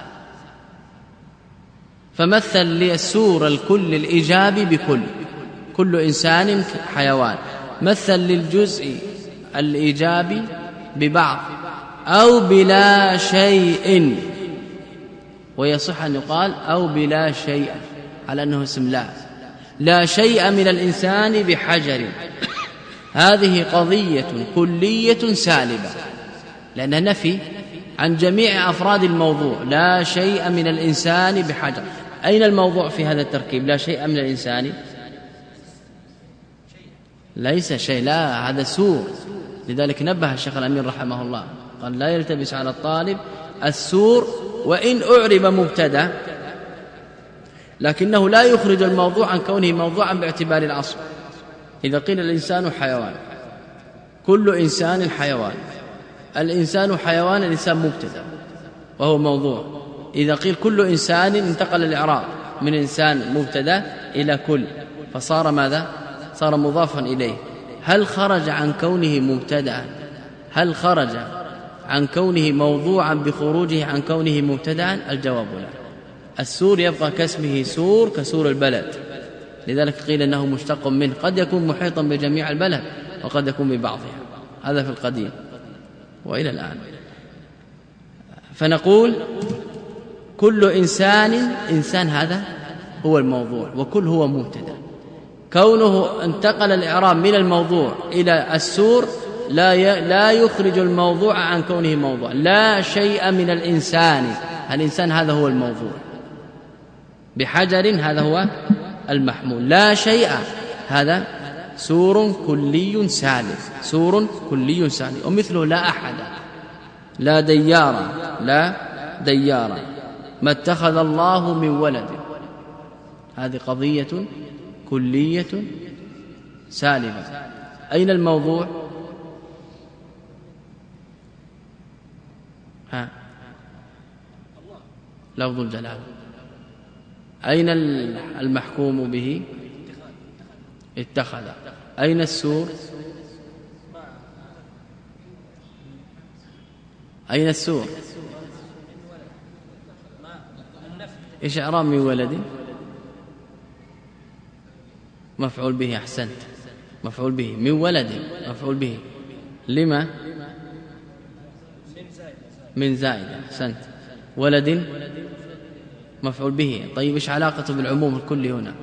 فمثل للسور الكل الإيجابي بكل، كل إنسان حيوان. مثل للجزء الإيجابي ببعض. أو بلا شيء، ويصح أن يقال أو بلا شيء على أنه اسم لا شيء من الإنسان بحجر. هذه قضية كلية سالبة لأنها نفي عن جميع أفراد الموضوع. لا شيء من الإنسان بحجر، أين الموضوع في هذا التركيب؟ لا شيء من الإنسان، ليس شيء، لا، هذا سور. لذلك نبه الشيخ الأمين رحمه الله قال لا يلتبس على الطالب السور وإن أعرب مبتدا، لكنه لا يخرج الموضوع عن كونه موضوعا باعتبار الأصل. إذا قيل الإنسان حيوان، كل إنسان حيوان، الإنسان حيوان، الإنسان مبتدا وهو موضوع. إذا قيل كل إنسان انتقل الإعراب من إنسان مبتدا إلى كل، فصار ماذا؟ صار مضافا إليه. هل خرج عن كونه مبتدا؟ هل خرج عن كونه موضوعا بخروجه عن كونه مبتدا؟ الجواب لا. السور يبقى كاسمه سور كسور البلد، لذلك قيل أنه مشتق منه، قد يكون محيطا بجميع البلد وقد يكون ببعضها، هذا في القديم وإلى الآن. فنقول كل إنسان هذا هو الموضوع، وكل هو مبتدا. كونه انتقل الإعراب من الموضوع إلى السور لا يخرج الموضوع عن كونه موضوع. لا شيء من الإنسان، الإنسان هذا هو الموضوع، بحجر هذا هو المحمول. لا شيء هذا سور كلي سالم، سور كلي سالم. ومثله لا أحد، لا ديارا ما اتخذ الله من ولد، هذه قضية كلية سالمة. أين الموضوع؟ لفظ الجلال. أين المحكوم به؟ اتخذ. أين السور؟ أين السور؟ إيش إعراب من ولد؟ مفعول به. أحسنت، مفعول به. من ولد مفعول به. لما؟ من زائد. أحسنت. ولد مفعول به. طيب إيش علاقته بالعموم الكلي هنا؟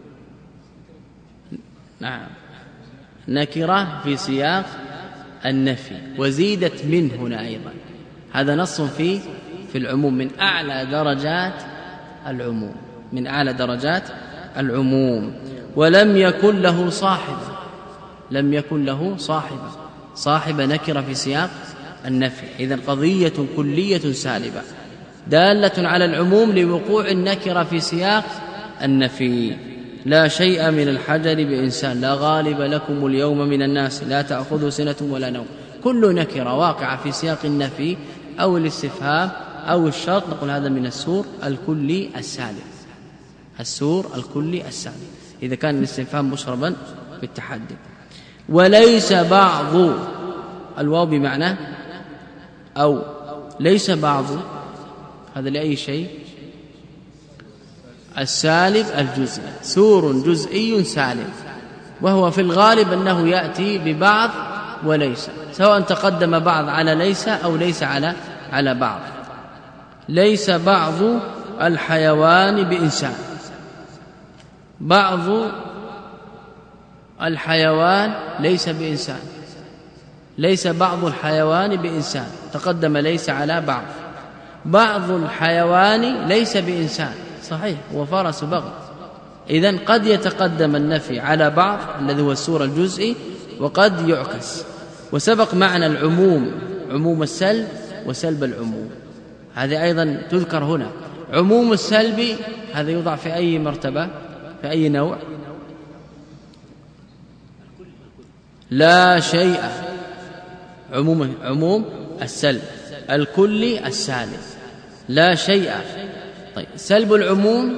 نعم، نكرة في سياق النفي، وزيدت من هنا أيضا. هذا نص في العموم، من أعلى درجات العموم، من أعلى درجات العموم. ولم يكن له صاحبة، لم يكن له صاحبة نكرة في سياق النفي. إذن قضية كلية سالبة دالة على العموم لوقوع النكرة في سياق النفي. لا شيء من الحجر بإنسان، لا غالب لكم اليوم من الناس، لا تأخذ سنة ولا نوم. كل نكرة واقعة في سياق النفي أو الاستفهام أو الشرط نقول هذا من السور الكلي السالب، السور الكلي السالب إذا كان الاستفهام مشربا بالتحدي. وليس بعض، الواو بمعنى أو، ليس بعض هذا لأي شيء؟ السالب الجزئي، سور جزئي سالب، وهو في الغالب أنه يأتي ببعض وليس، سواء تقدم بعض على ليس أو ليس على بعض. ليس بعض الحيوان بإنسان، بعض الحيوان ليس بإنسان، ليس بعض الحيوان بإنسان، تقدم ليس على بعض. بعض الحيوان ليس بإنسان، صحيح، هو فرس بغل. إذن قد يتقدم النفي على بعض الذي هو السور الجزئي، وقد يعكس. وسبق معنى العموم، عموم السلب وسلب العموم، هذه أيضا تذكر هنا. عموم السلب هذا يوضع في أي مرتبة، في أي نوع؟ لا شيء، عموم السلب الكلي السالب، لا شيء. طيب سلب العموم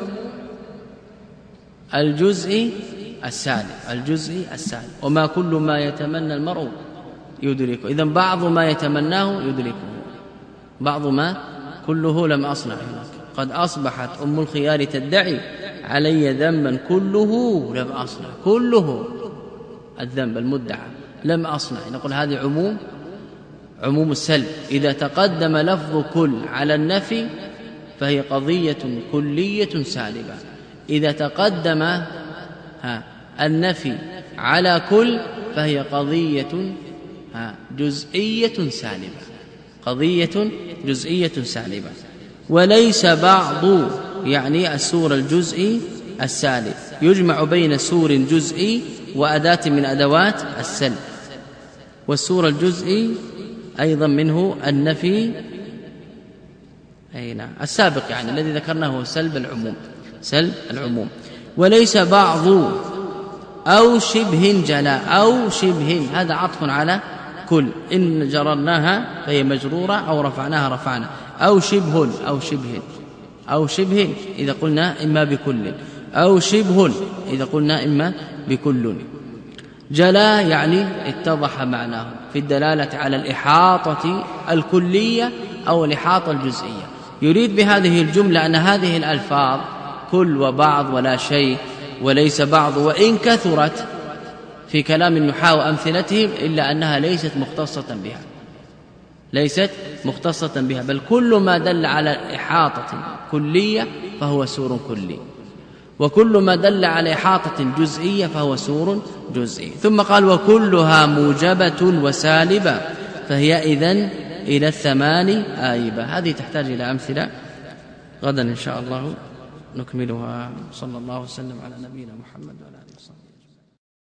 الجزئي السالب، الجزئي السالب. وما كل ما يتمنى المرء يدركه، إذن بعض ما يتمناه يدركه، بعض ما كله لم أصنع هناك. قد أصبحت أم الخيار تدعي علي ذنبا كله لم أصنع، كله الذنب المدعى لم أصنع. نقول هذه عموم السلب. إذا تقدم لفظ كل على النفي فهي قضية كلية سالبة. إذا تقدم النفي على كل فهي قضية جزئية سالبة، قضية جزئية سالبة. وليس بعض يعني السور الجزئي السالب، يجمع بين سور جزئي وأداة من أدوات السلب. والسور الجزئي أيضا منه النفي السابق، يعني الذي ذكرناه هو سلب العموم، سلب العموم. وليس بعض أو شبه جلاء، أو شبه هذا عطف على كل، إن جررناها فهي مجرورة أو رفعناها رفعنا. أو شبه، أو شبه إذا قلنا إما بكل، أو شبه إذا قلنا إما بكل. جلاء يعني اتضح معناه في الدلالة على الإحاطة الكلية أو الإحاطة الجزئية. يريد بهذه الجملة أن هذه الألفاظ كل وبعض ولا شيء وليس بعض وإن كثرت في كلام النحاة وأمثلتهم إلا أنها ليست مختصة بها بل كل ما دل على إحاطة كلية فهو سور كلي وكل ما دل على إحاطة جزئية فهو سور جزئي. ثم قال وكلها موجبة وسالبة فهي إذن إلى الثمان آيبة. هذه تحتاج إلى أمثلة غدا إن شاء الله نكملها. صلى الله وسلم على نبينا محمد وعلى آله وصحبه.